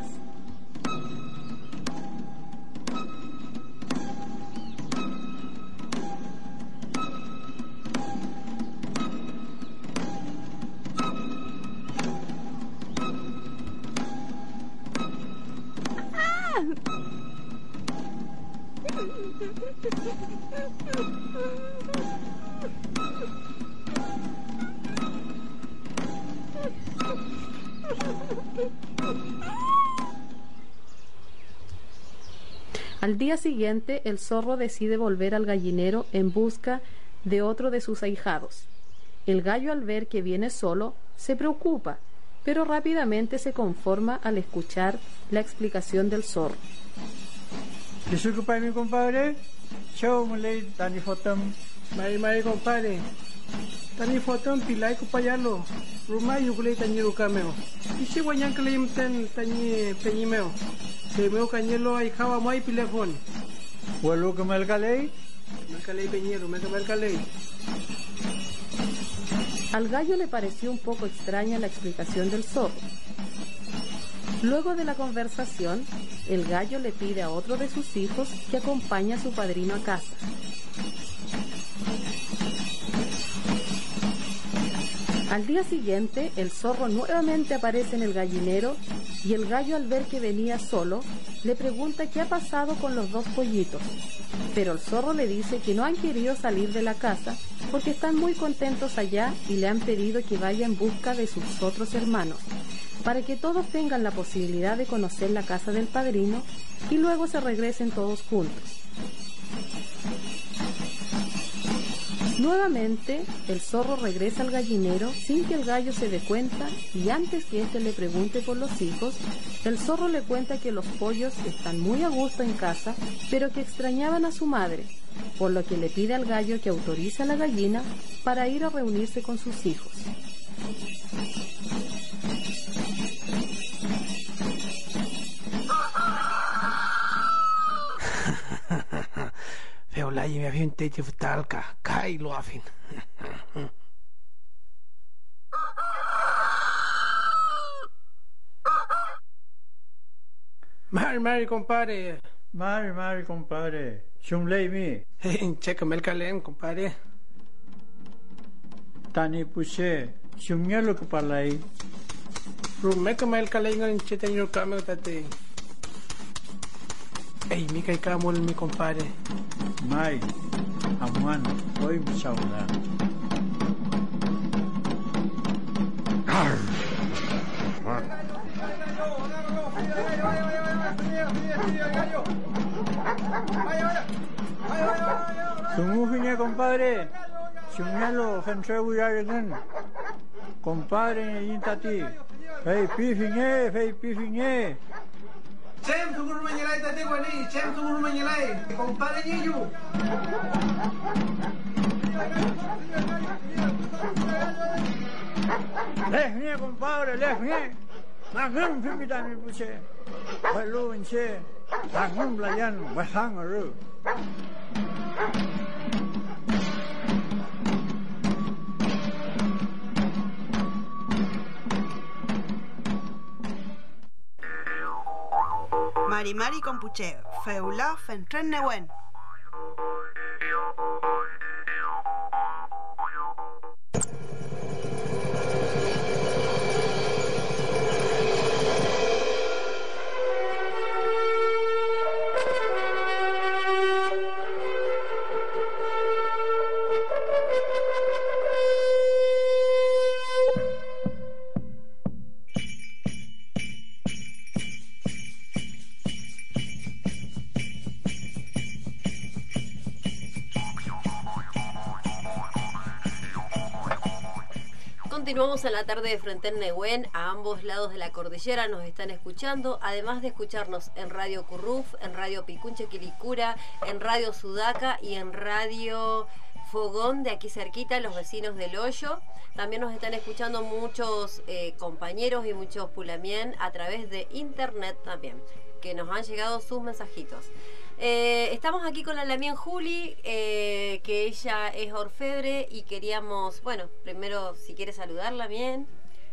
Al día siguiente, el zorro decide volver al gallinero en busca de otro de sus ahijados. El gallo, al ver que viene solo, se preocupa, pero rápidamente se conforma al escuchar la explicación del zorro. Disculpa, mi compadre. Chau, mulai, tani fotom. Mari, compadre. Tani fotom pilai kupayalo. Rumah yukulay tani rukameo. Isi wanyang kalimten tani peñimeo. Semeo cañelo ay java muy pilefón. Huelo que melcalei. Melcalei peñero, melcalei. Al gallo le pareció un poco extraña la explicación del zorro. Luego de la conversación, el gallo le pide a otro de sus hijos que acompañe a su padrino a casa. Al día siguiente, el zorro nuevamente aparece en el gallinero y el gallo, al ver que venía solo, le pregunta qué ha pasado con los dos pollitos. Pero el zorro le dice que no han querido salir de la casa porque están muy contentos allá y le han pedido que vaya en busca de sus otros hermanos, para que todos tengan la posibilidad de conocer la casa del padrino y luego se regresen todos juntos. Nuevamente, el zorro regresa al gallinero sin que el gallo se dé cuenta y antes que éste le pregunte por los hijos, el zorro le cuenta que los pollos están muy a gusto en casa, pero que extrañaban a su madre, por lo que le pide al gallo que autorice a la gallina para ir a reunirse con sus hijos. Feolai me fin te futalka, kai lo afin. Mari, compadre. Mari, compadre. Shumlei mi. Checa melcalen, compadre. Tani puche, shumyalo que parlai. Rumeca melcalen en cheteño camel tate. Ey, mi kai kamol mi compadre. Mai, amuan, hoy mchaula. Sumufinya compadre, shumyalo fentre uyaren. Compadre yintati. Fei pifinye. Chem tu guru menyelai tadi wani, chem tu guru menyelai. Compadre Yiyu. Lehnie compadre, lehnie. Nangum pimidami puche. Balu inche. Nangum layan wasang aru. Mari Compuche, Feula Fentren Newen. Continuamos en la tarde de Frente en Nehuen. A ambos lados de la cordillera nos están escuchando, además de escucharnos en Radio Curruf, en Radio Picunche Quilicura, en Radio Sudaca y en Radio Fogón de aquí cerquita, los vecinos del Hoyo. También nos están escuchando muchos compañeros y muchos pulamien a través de internet también, que nos han llegado sus mensajitos. Estamos aquí con la Lamien Juli, que ella es orfebre y queríamos, bueno, primero si quiere saludarla bien.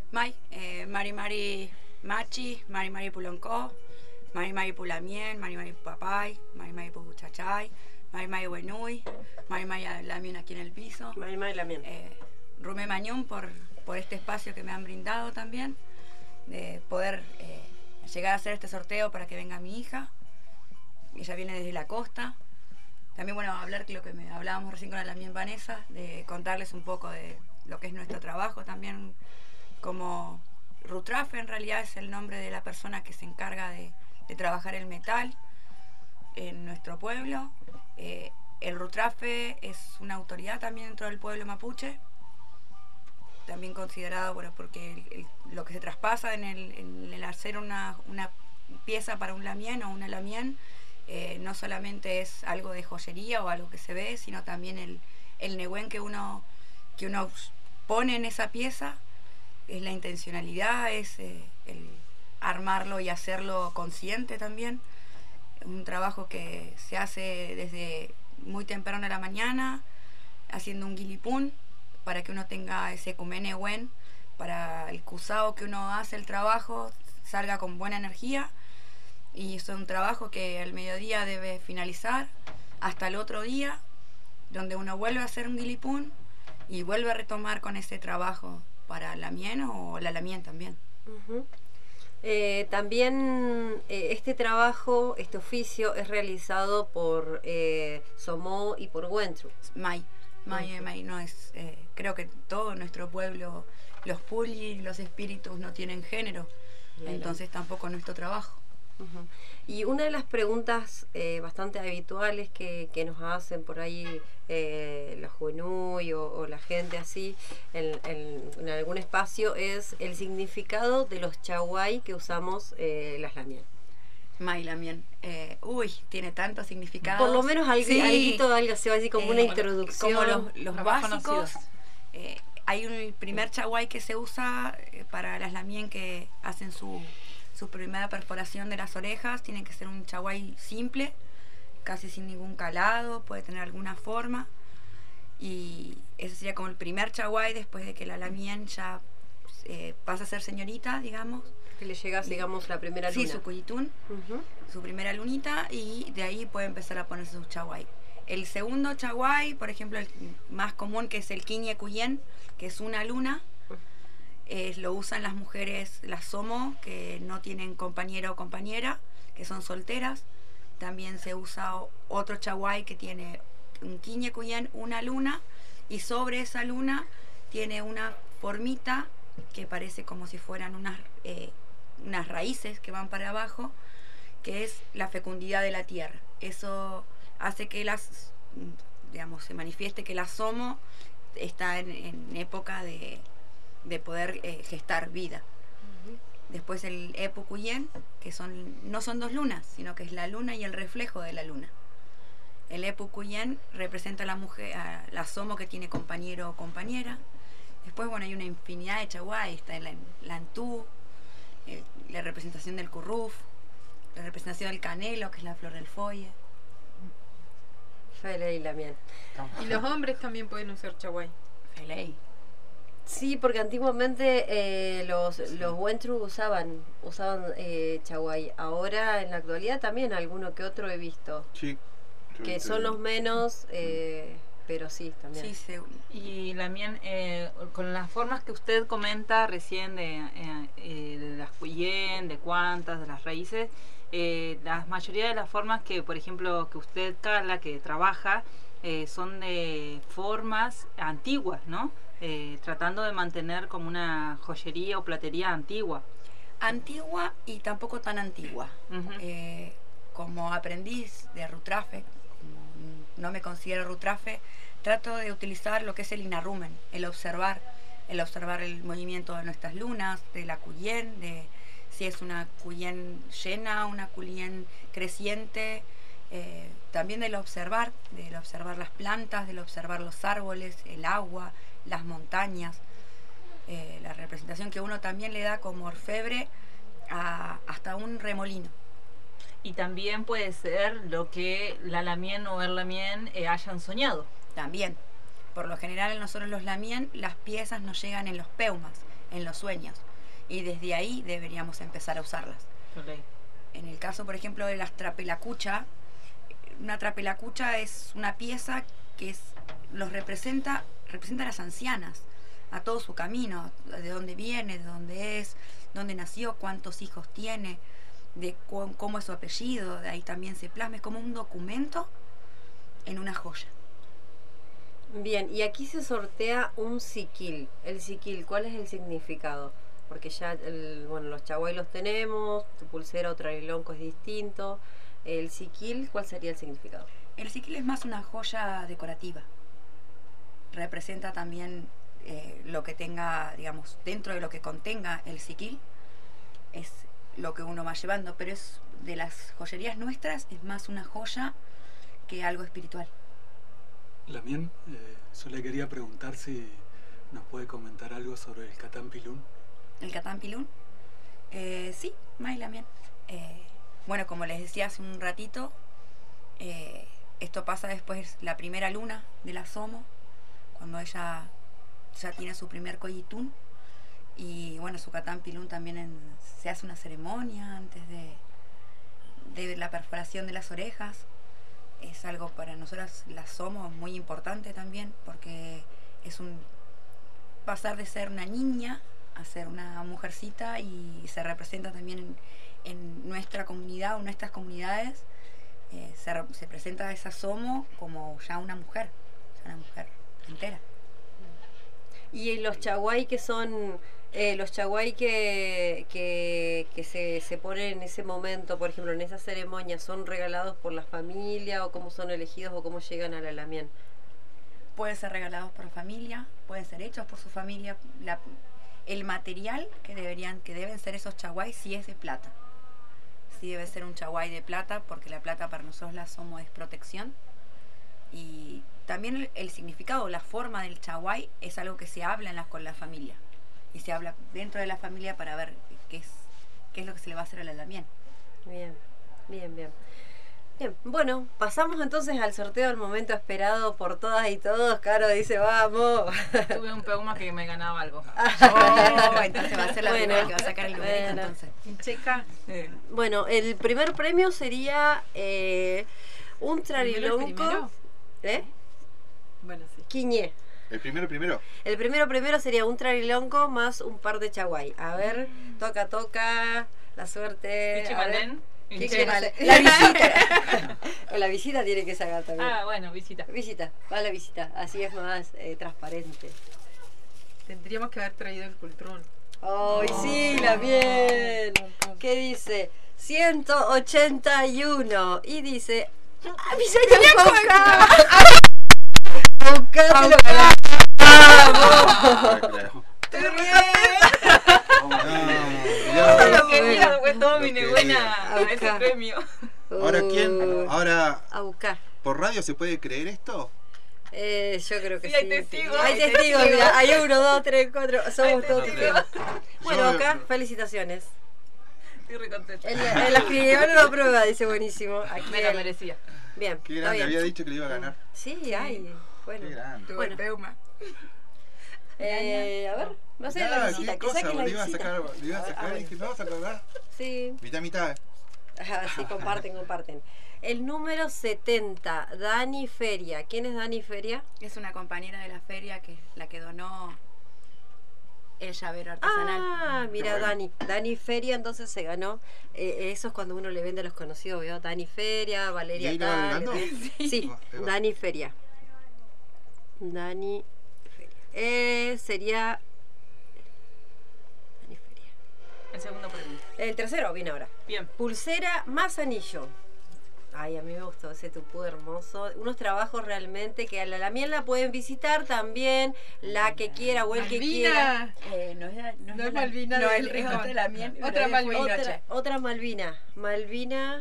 Mari Machi, Mari Puloncó, Mari Pulamien, Mari Papay, Mari Puchachay, Mari Buenui, Mari Lamien aquí en el piso. Mari Lamien. Rumé Mañón por este espacio que me han brindado también, de poder llegar a hacer este sorteo para que venga mi hija. Ella viene desde la costa. También, bueno, hablar lo que hablábamos recién con la Lamien Vanessa, de contarles un poco de lo que es nuestro trabajo también. Como Rutrafe, en realidad es el nombre de la persona que se encarga de trabajar el metal en nuestro pueblo. El Rutrafe es una autoridad también dentro del pueblo mapuche, también considerado, bueno, porque lo que se traspasa en el hacer una pieza para un lamien o una lamien, no solamente es algo de joyería o algo que se ve, sino también el nehuen que uno pone en esa pieza, es la intencionalidad, es el armarlo y hacerlo consciente también. Un trabajo que se hace desde muy temprano a la mañana, haciendo un guilipún, para que uno tenga ese kumé nehuen, para el cusao que uno hace el trabajo, salga con buena energía, y es un trabajo que al mediodía debe finalizar hasta el otro día, donde uno vuelve a hacer un guilipún y vuelve a retomar con ese trabajo para la mien o la lamien también. También este trabajo, este oficio es realizado por Somó y por Wentru. Mai no es, creo que todo nuestro pueblo, los pulli, los espíritus no tienen género, entonces tampoco nuestro trabajo. Y una de las preguntas bastante habituales que nos hacen por ahí los Juenuy o la gente así en algún espacio es el significado de los chaguay que usamos las lamien. Mai lamien. Tiene tantos significados. Por lo menos algo se va así como una introducción. Como los básicos. Hay un primer chaguay que se usa para las lamien que hacen su primera perforación de las orejas. Tiene que ser un chaguay simple, casi sin ningún calado, puede tener alguna forma, y ese sería como el primer chaguay después de que la lamien ya pasa a ser señorita, digamos. Que le llega, digamos, la primera luna. Sí, su cuyitún, su primera lunita, y de ahí puede empezar a ponerse su chaguay. El segundo chaguay, por ejemplo, el más común, que es el quiñe cuyen, que es una luna, lo usan las mujeres, las somo, que no tienen compañero o compañera, que son solteras. También se usa otro chaguay que tiene un quiñe cuyen, una luna, y sobre esa luna tiene una formita que parece como si fueran unas raíces que van para abajo, que es la fecundidad de la tierra. Eso hace que se manifieste que la somo está en época de poder gestar vida. Después el Epu Cuyen, que no son dos lunas, sino que es la luna y el reflejo de la luna. El Epu Cuyen representa a la mujer, a la somo que tiene compañero o compañera. Después, hay una infinidad de chaguay. Está el antú, la representación del curruf, la representación del canelo, que es la flor del folle. Feley la miel. Y los hombres también pueden usar chaguay. Feley. Sí, porque antiguamente los Wentru usaban chaguay. Ahora, en la actualidad, también alguno que otro he visto. Sí. Que son los menos, pero sí, también. Sí, y también con las formas que usted comenta recién de las cuyen, de cuantas, de las raíces, la mayoría de las formas que, por ejemplo, que usted cala, que trabaja, son de formas antiguas, ¿no? Tratando de mantener como una joyería o platería antigua. Antigua y tampoco tan antigua. Como aprendiz de rutrafe, no me considero rutrafe, trato de utilizar lo que es el inarrumen, el observar el movimiento de nuestras lunas, de la cuyen, de si es una cuyen llena, una cuyen creciente, también del observar las plantas, del observar los árboles, el agua, las montañas, la representación que uno también le da como orfebre hasta un remolino. Y también puede ser lo que la lamien o el lamien hayan soñado. También. Por lo general, nosotros los lamien, las piezas nos llegan en los peumas, en los sueños. Y desde ahí deberíamos empezar a usarlas. Okay. En el caso, por ejemplo, de las trapelacucha, una trapelacucha es una pieza que representa a las ancianas, a todo su camino, de dónde viene, de dónde es, dónde nació, cuántos hijos tiene, de cómo es su apellido. De ahí también se plasma, es como un documento en una joya. Bien, y aquí se sortea un siquil. El siquil, ¿cuál es el significado? Porque ya los chaguay los tenemos, tu pulsera o trailonco es distinto. El siquil, ¿cuál sería el significado? El siquil es más una joya decorativa. Representa también lo que tenga, digamos, dentro de lo que contenga el siquil, es lo que uno va llevando, pero es de las joyerías nuestras, es más una joya que algo espiritual. Lamien, yo le quería preguntar si nos puede comentar algo sobre el Catán Pilún. ¿El Catán Pilún? Sí, May Lamien. Bueno, como les decía hace un ratito, esto pasa después la primera luna de la Somo, cuando ella ya tiene su primer coyitún, Y bueno, Zucatán Pilún también se hace una ceremonia antes de la perforación de las orejas. Es algo para nosotras las somos muy importante también, porque es un pasar de ser una niña a ser una mujercita, y se representa también en nuestra comunidad o nuestras comunidades. Se presenta esa Somo como ya una mujer entera. Y los chaguay que son los chaguay que se ponen en ese momento, por ejemplo, en esa ceremonia, ¿son regalados por la familia o cómo son elegidos o cómo llegan a la Lamien? Pueden ser regalados por familia, pueden ser hechos por su familia. El material que deben ser esos chaguay sí es de plata. Sí debe ser un chaguay de plata, porque la plata para nosotros la Somo es protección. Y también el significado, la forma del chaguay es algo que se habla con la familia. Y se habla dentro de la familia para ver qué es lo que se le va a hacer a la Lamien. Bien. Bien, bueno, pasamos entonces al sorteo, al momento esperado por todas y todos. Caro dice, vamos. Tuve un peuma que me ganaba algo. Entonces va a ser la primera que va a sacar el numerito, entonces. Checa. Bueno, el primer premio sería un trarilonco. Bueno, sí. Quiñé. ¿El primero? El primero sería un trarilonco más un par de chaguay. A ver, toca, la suerte. A ver. ¿Qué quiere hacer? La visita. La visita tiene que sacar también. Bueno, visita. Va la visita. Así es más transparente. Tendríamos que haber traído el cultrón. ¡Ay, sí, la bien! ¿Qué dice? 181. Y dice... ¡Ah, mi señora Coca! ¡Coca, te lo ¡vamos! ¡Te Lo quería, pues todo mi nebuena a ese premio. Ahora, ¿quién? Ahora, a buscar. ¿por radio se puede creer esto? Yo creo que sí. Hay testigos. Hay testigos, mira, hay 1, 2, 3, 4. Somos todos testigos. Bueno, acá, felicitaciones. Estoy recontenta. El escribano lo prueba, dice buenísimo. Aquí me la merecía. Bien. Qué grande, había dicho que le iba a ganar. Sí, hay. Bueno. Qué grande. Bueno. Peuma. A ver, no sé, la visita, que saque la le iba a visita. sacar y dije, ¿no vas a colgar? Sí. Mitad. Sí, comparten. El número 70, Dani Feria. ¿Quién es Dani Feria? Es una compañera de la feria, que es la que donó el llavero artesanal. Mira, bueno. Dani Feria entonces se ganó. Eso es cuando uno le vende a los conocidos, ¿veo? Dani Feria, Valeria ¿Y tal. Sí, Dani Feria. Dani Feria. Sería... Dani Feria. El segundo premio. El tercero viene ahora. Bien. Pulsera más anillo. Ay, a mí me gustó ese tupú hermoso. Unos trabajos realmente que a la Lamien la pueden visitar también, la que quiera o el que quiera. No es Malvina, no, del es Rincón. otra Lamien. Otra Malvina. Otra Malvina. Malvina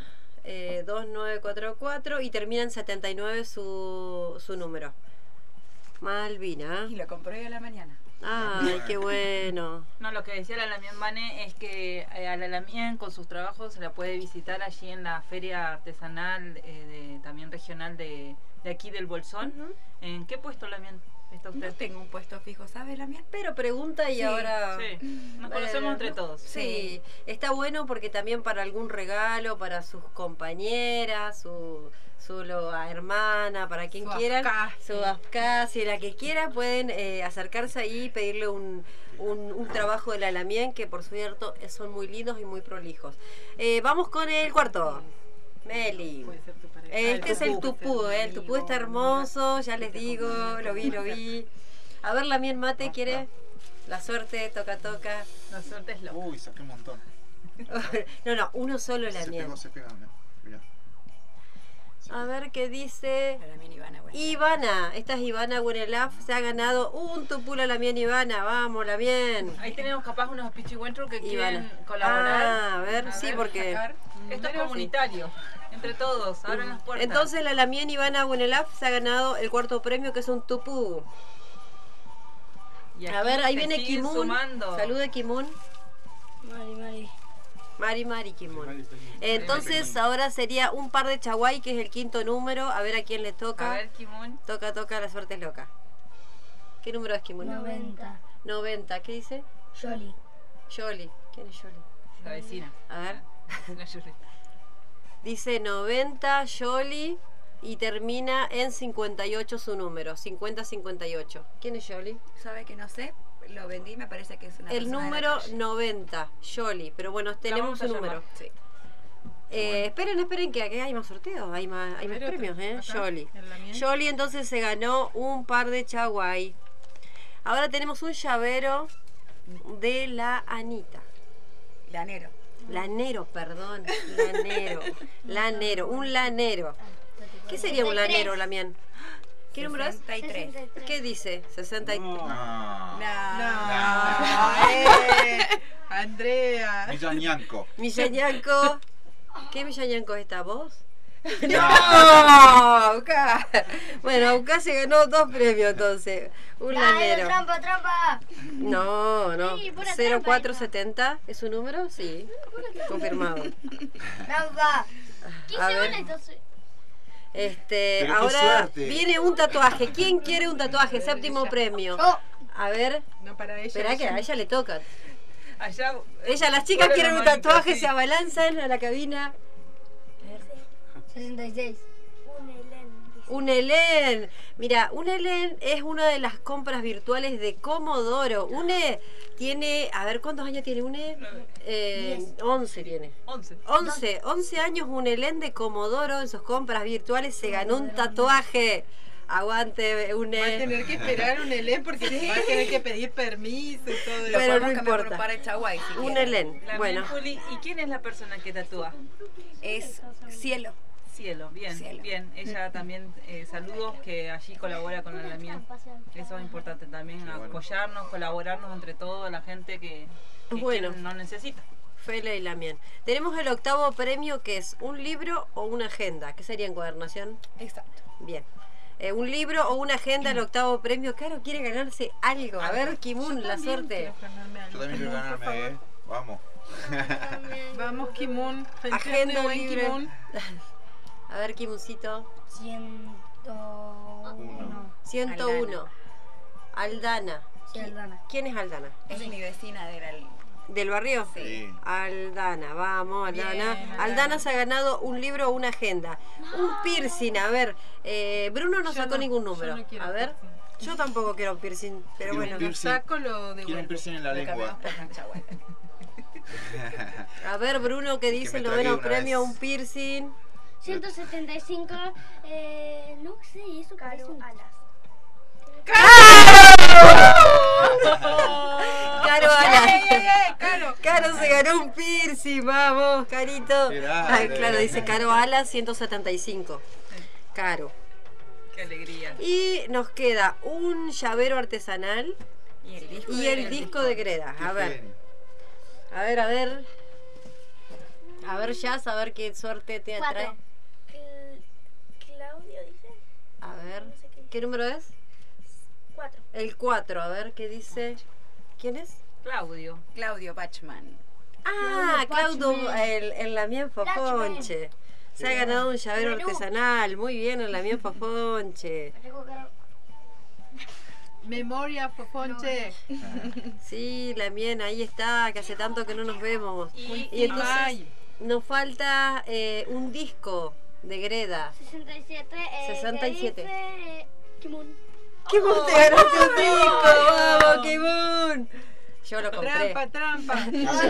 2944 y termina en 79 su número. Malvina. Y lo compré hoy a la mañana. Ay, qué bueno. No, lo que decía la Lamien Vane es que a la Lamien con sus trabajos se la puede visitar allí en la feria artesanal también regional de aquí del Bolsón. ¿En qué puesto, Lamien, está usted? No tengo un puesto fijo, ¿sabe, Lamien? Pero pregunta y sí, ahora... Sí, nos conocemos entre todos. Sí, está bueno porque también para algún regalo, para sus compañeras, su hermana, para quien quieran, su casi la que quiera, pueden acercarse ahí y pedirle un trabajo de la Lamien, que por cierto son muy lindos y muy prolijos. Vamos con el cuarto. Meli. Este es el tupú, el tupú está hermoso, ya les digo, lo vi. A ver, Lamien Mate, ¿quiere? La suerte, toca. La suerte es loca. Uy, saqué un montón. No, uno solo Lamien. Se pega, mira. A ver qué dice Ivana. Esta es Ivana Buenelaf. Se ha ganado un tupú la Lamien Ivana. Vamos, Lamien. Ahí tenemos capaz unos pichihuentros que quieren colaborar. A ver, sí, porque esto es comunitario. Entre todos, abran las puertas. Entonces la Lamien Ivana Buenelaf se ha ganado el cuarto premio, que es un tupú. A ver, ahí viene Kimun. Salude, Kimun. Mari Kimun. Entonces ahora sería un par de chaguay, que es el quinto número. A ver a quién le toca. A ver, Kimun. Toca, la suerte es loca. ¿Qué número es, Kimun? 90. 90, ¿qué dice? Yoli. Yoli. ¿Quién es Yoli? La vecina. A ver. La Yoli. Dice 90, Yoli, y termina en 58 su número, 50-58. ¿Quién es Yoli? ¿Sabe que no sé? Lo vendí, me parece que es una El persona de la número calle. 90, Yoli, pero bueno, tenemos vamos a un número. llamar. Sí. Esperen, que aquí hay más sorteos, hay más premios, ¿eh? acá, Yoli. en la mía. Yoli entonces se ganó un par de chaguay. Ahora tenemos un llavero de la Anita. Lanero. Lanero, perdón. Lanero, un lanero. ¿Qué sería un lanero, Lamien? ¿Qué número es? 63. ¿Qué dice? 63. Andrea. Millañanco. Millañanco. ¿Qué Millañanco está? ¿Vos? No. Auca. Bueno, Auca se ganó 2 premios entonces. Un lanero. Trampa. No. Sí, pura 0470 ¿es su número? Sí. Confirmado. Trampa. ¿Qué A se ver. van entonces? Pero qué Ahora suerte. viene un tatuaje. ¿Quién quiere un tatuaje? Séptimo premio. A ver. No, para ella. Espera que a ella le toca. Allá. Las chicas fuera quieren la un manita, tatuaje, sí. se abalanzan a la cabina. 66. Un Helen. Mira, un Helen es una de las compras virtuales de Comodoro. Une tiene, a ver, ¿cuántos años tiene Une? 11 tiene. 11 años un Helen de Comodoro en sus compras virtuales se ganó un tatuaje. Aguante, Une. Va a tener que esperar un Helen porque va a tener que pedir permiso y todo eso. Pero no importa. Por Chaguay, si Un quieren. Helen. La Bueno. Juli, ¿y quién es la persona que tatúa? Es Cielo. Cielo, bien, Cielo. bien. Ella también, saludos, que allí colabora con la Lamien. Eso es importante también, apoyarnos, colaborarnos entre toda la gente que Bueno. quien no necesita. Fela y Lamien. Tenemos el octavo premio que es un libro o una agenda. ¿Qué sería encuadernación? Exacto. Bien. Un libro o una agenda, el octavo premio. Claro, quiere ganarse algo. A ver, Kimun, la suerte. Yo también quiero ganarme, Vamos. Vamos, Kimun. Agenda Buen libre. Kimun. A ver, Kimuncito. 101. Aldana. Sí, Aldana. ¿Quién es Aldana? Es mi vecina ¿Del barrio? Sí. Aldana, vamos, Aldana. Bien, Aldana se ha ganado un libro o una agenda. Un piercing, a ver. Bruno no Yo sacó no, ningún yo número. no quiero A ver. piercing. Yo tampoco quiero piercing, pero Quiero bueno. un piercing. Saco lo de Quiero un piercing en la lengua. A ver, Bruno, ¿qué dice me el tragué noveno una premio? vez. Un piercing. 175. No sé, eso parece un alas. Caro Alas. Caro se ganó un piercing, vamos, Carito. Qué grande. Ay, claro, dice Caro Alas 175. Caro. Qué alegría. Y nos queda un llavero artesanal y el disco de Greda. A ver. A ver. A ver, Jazz, a ver qué suerte te atrae. 4. Claudio dice. A ver, ¿qué número es? 4. El 4, a ver qué dice. ¿Quién es? Claudio. Claudio Bachman. Ah, Claudio, el Lamien Fofonche. Se ha ganado un llavero artesanal. Muy bien, el Lamien Fofonche. Memoria, Fofonche. Sí, Lamien, ahí está, que hace tanto que no nos vemos. Y entonces Ay. nos falta un disco de Greda. 67. 67. Kimun. ¡Kimun, te ganaste un disco! ¡Vamos, Kimun! Yo lo compré. Trampa.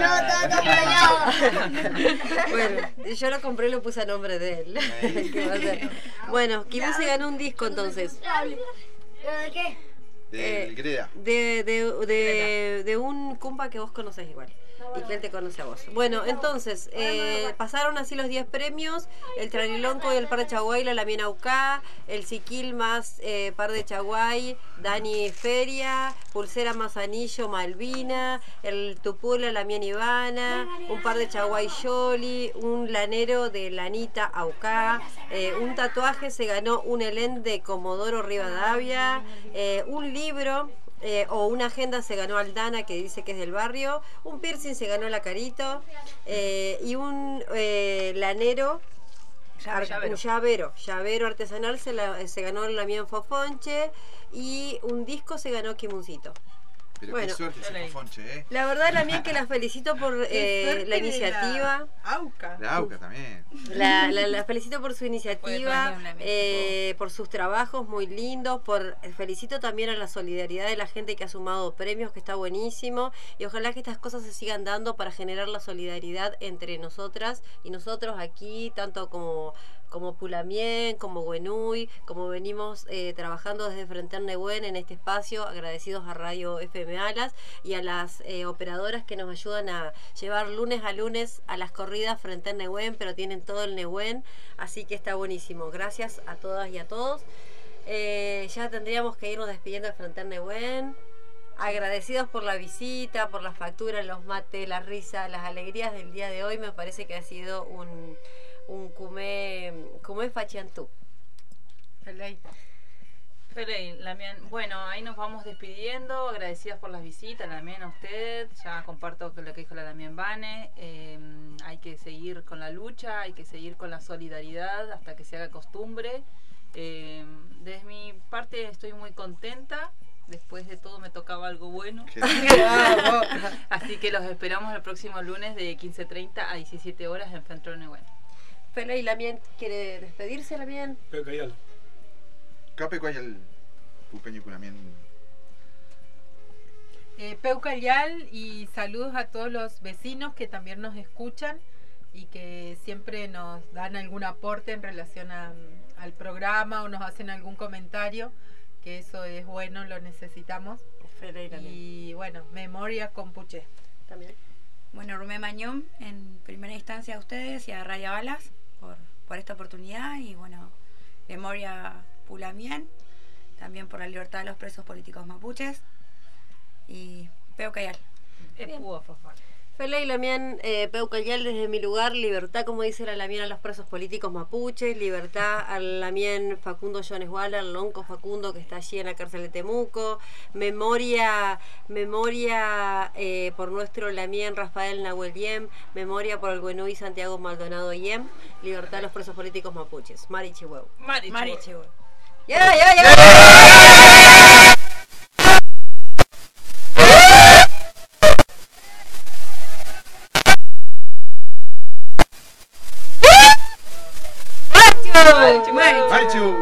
Bueno, yo lo compré y lo puse a nombre de él. ¿Qué va a hacer? Bueno, Kimun se ganó un disco entonces. ¿De qué? Del Greda. De un cumpa que vos conocés igual. Y que él te conoce a vos. Bueno, entonces, pasaron así los 10 premios. El Tranilonco y el par de Chaguay, la Lamien Aucá. El Siquil más par de Chaguay, Dani Feria. Pulsera más anillo, Malvina. El Tupula, Lamien Ivana. Un par de Chaguay Yoli. Un lanero de Lanita Aucá. Un tatuaje se ganó un Helen de Comodoro Rivadavia. Un libro o una agenda se ganó Aldana, que dice que es del barrio. Un piercing se ganó la Carito. Y un lanero, un llavero artesanal se ganó la Lamien Fofonche. Y un disco se ganó Kimuncito. Pero Bueno, qué suerte ese Fonche, ¿eh? La verdad, Lamien, que la felicito por la iniciativa. AUCA. La AUCA también. La felicito por su iniciativa, por sus trabajos muy lindos, felicito también a la solidaridad de la gente que ha sumado premios, que está buenísimo, y ojalá que estas cosas se sigan dando para generar la solidaridad entre nosotras y nosotros aquí, tanto como Pulamien, como Güenúy, como venimos trabajando desde Frentén Nehuen en este espacio, agradecidos a Radio FM Alas y a las operadoras que nos ayudan a llevar lunes a lunes a las corridas Frentén Nehuen, pero tienen todo el Nehuen, así que está buenísimo. Gracias a todas y a todos. Ya tendríamos que irnos despidiendo de Frentén Nehuen. Agradecidos por la visita, por las facturas, los mates, la risa, las alegrías del día de hoy. Me parece que ha sido un cumé fachiantú. Feley, Lamien, bueno, ahí nos vamos despidiendo, agradecidas por las visitas, Lamien, a usted, ya comparto lo que dijo la Lamien Bane, hay que seguir con la lucha, hay que seguir con la solidaridad hasta que se haga costumbre. Desde mi parte estoy muy contenta, después de todo me tocaba algo bueno. Así que los esperamos el próximo lunes de 15:30 a 17 horas en Frentén Nehuen. Feley, Lamien, ¿quiere despedirse, Lamien? Peucayal. Cape Coyal, Pupeño Pulamien. Peucayal, y saludos a todos los vecinos que también nos escuchan y que siempre nos dan algún aporte en relación al programa o nos hacen algún comentario, que eso es bueno, lo necesitamos. Y bueno, memoria compuche. También. Bueno, Rumé Mañón, en primera instancia a ustedes y a Radio Alas por esta oportunidad, y bueno, memoria Pulamien, también por la libertad de los presos políticos mapuches, y Peucayal. Feley, Lamien, Peucayal, desde mi lugar, libertad, como dice la Lamien, a los presos políticos mapuches, libertad al Lamien Facundo Jones Waller, Lonco Facundo, que está allí en la cárcel de Temuco, memoria por nuestro Lamien Rafael Nahuel Yem, memoria por el Güenúy Santiago Maldonado Yem, libertad a los presos políticos mapuches. Mari Chihuahua. Mari Chihuahua. ¡Ya! Marichu.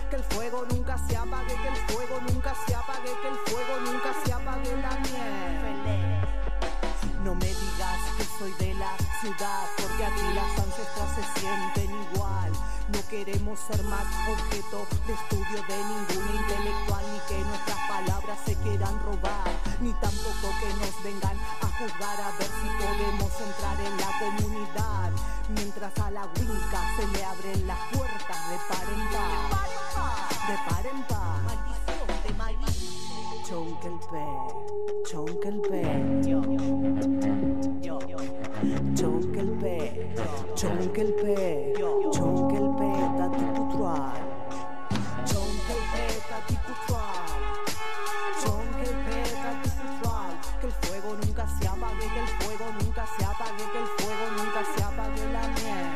que el fuego nunca se apague, que el fuego nunca se apague, que el fuego nunca se apague la miel. No me digas que soy de la ciudad, porque aquí las ancestras se sienten igual. No queremos ser más objeto de estudio de ningún intelectual, ni que nuestras palabras se quieran robar, ni tampoco que nos vengan a juzgar a ver si podemos entrar en la comunidad. Mientras a la Winca se le abren las puertas de par en par, de par en par. Maldición de Marí. Chonkelpe, Chonkelpe, Chonkelpe, Chonkelpe, Chonkelpe, Tatikutual, Chonkelpe, Tatikutual, Chonkelpe, Tatikutual. Que el fuego nunca se apague, que el fuego nunca se apague, que el fuego nunca se apague la miel.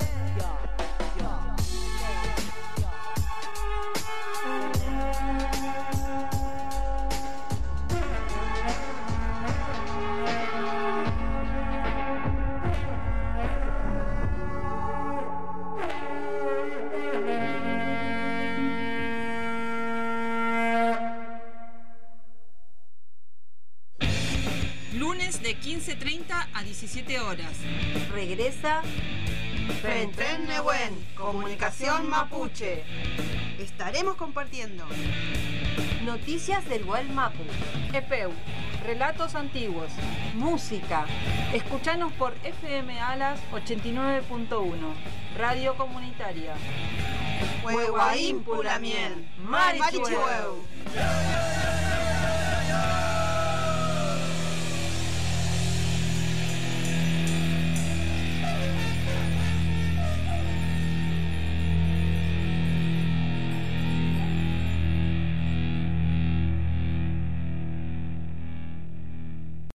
Lunes de 15:30 a 17 horas. Regresa Fentren Nehuen, Comunicación Mapuche. Estaremos compartiendo noticias del Gualmapu, EPEU, relatos antiguos, música. Escuchanos por FM Alas 89.1, radio comunitaria. Huehuaín Pulamiel, Marichueu.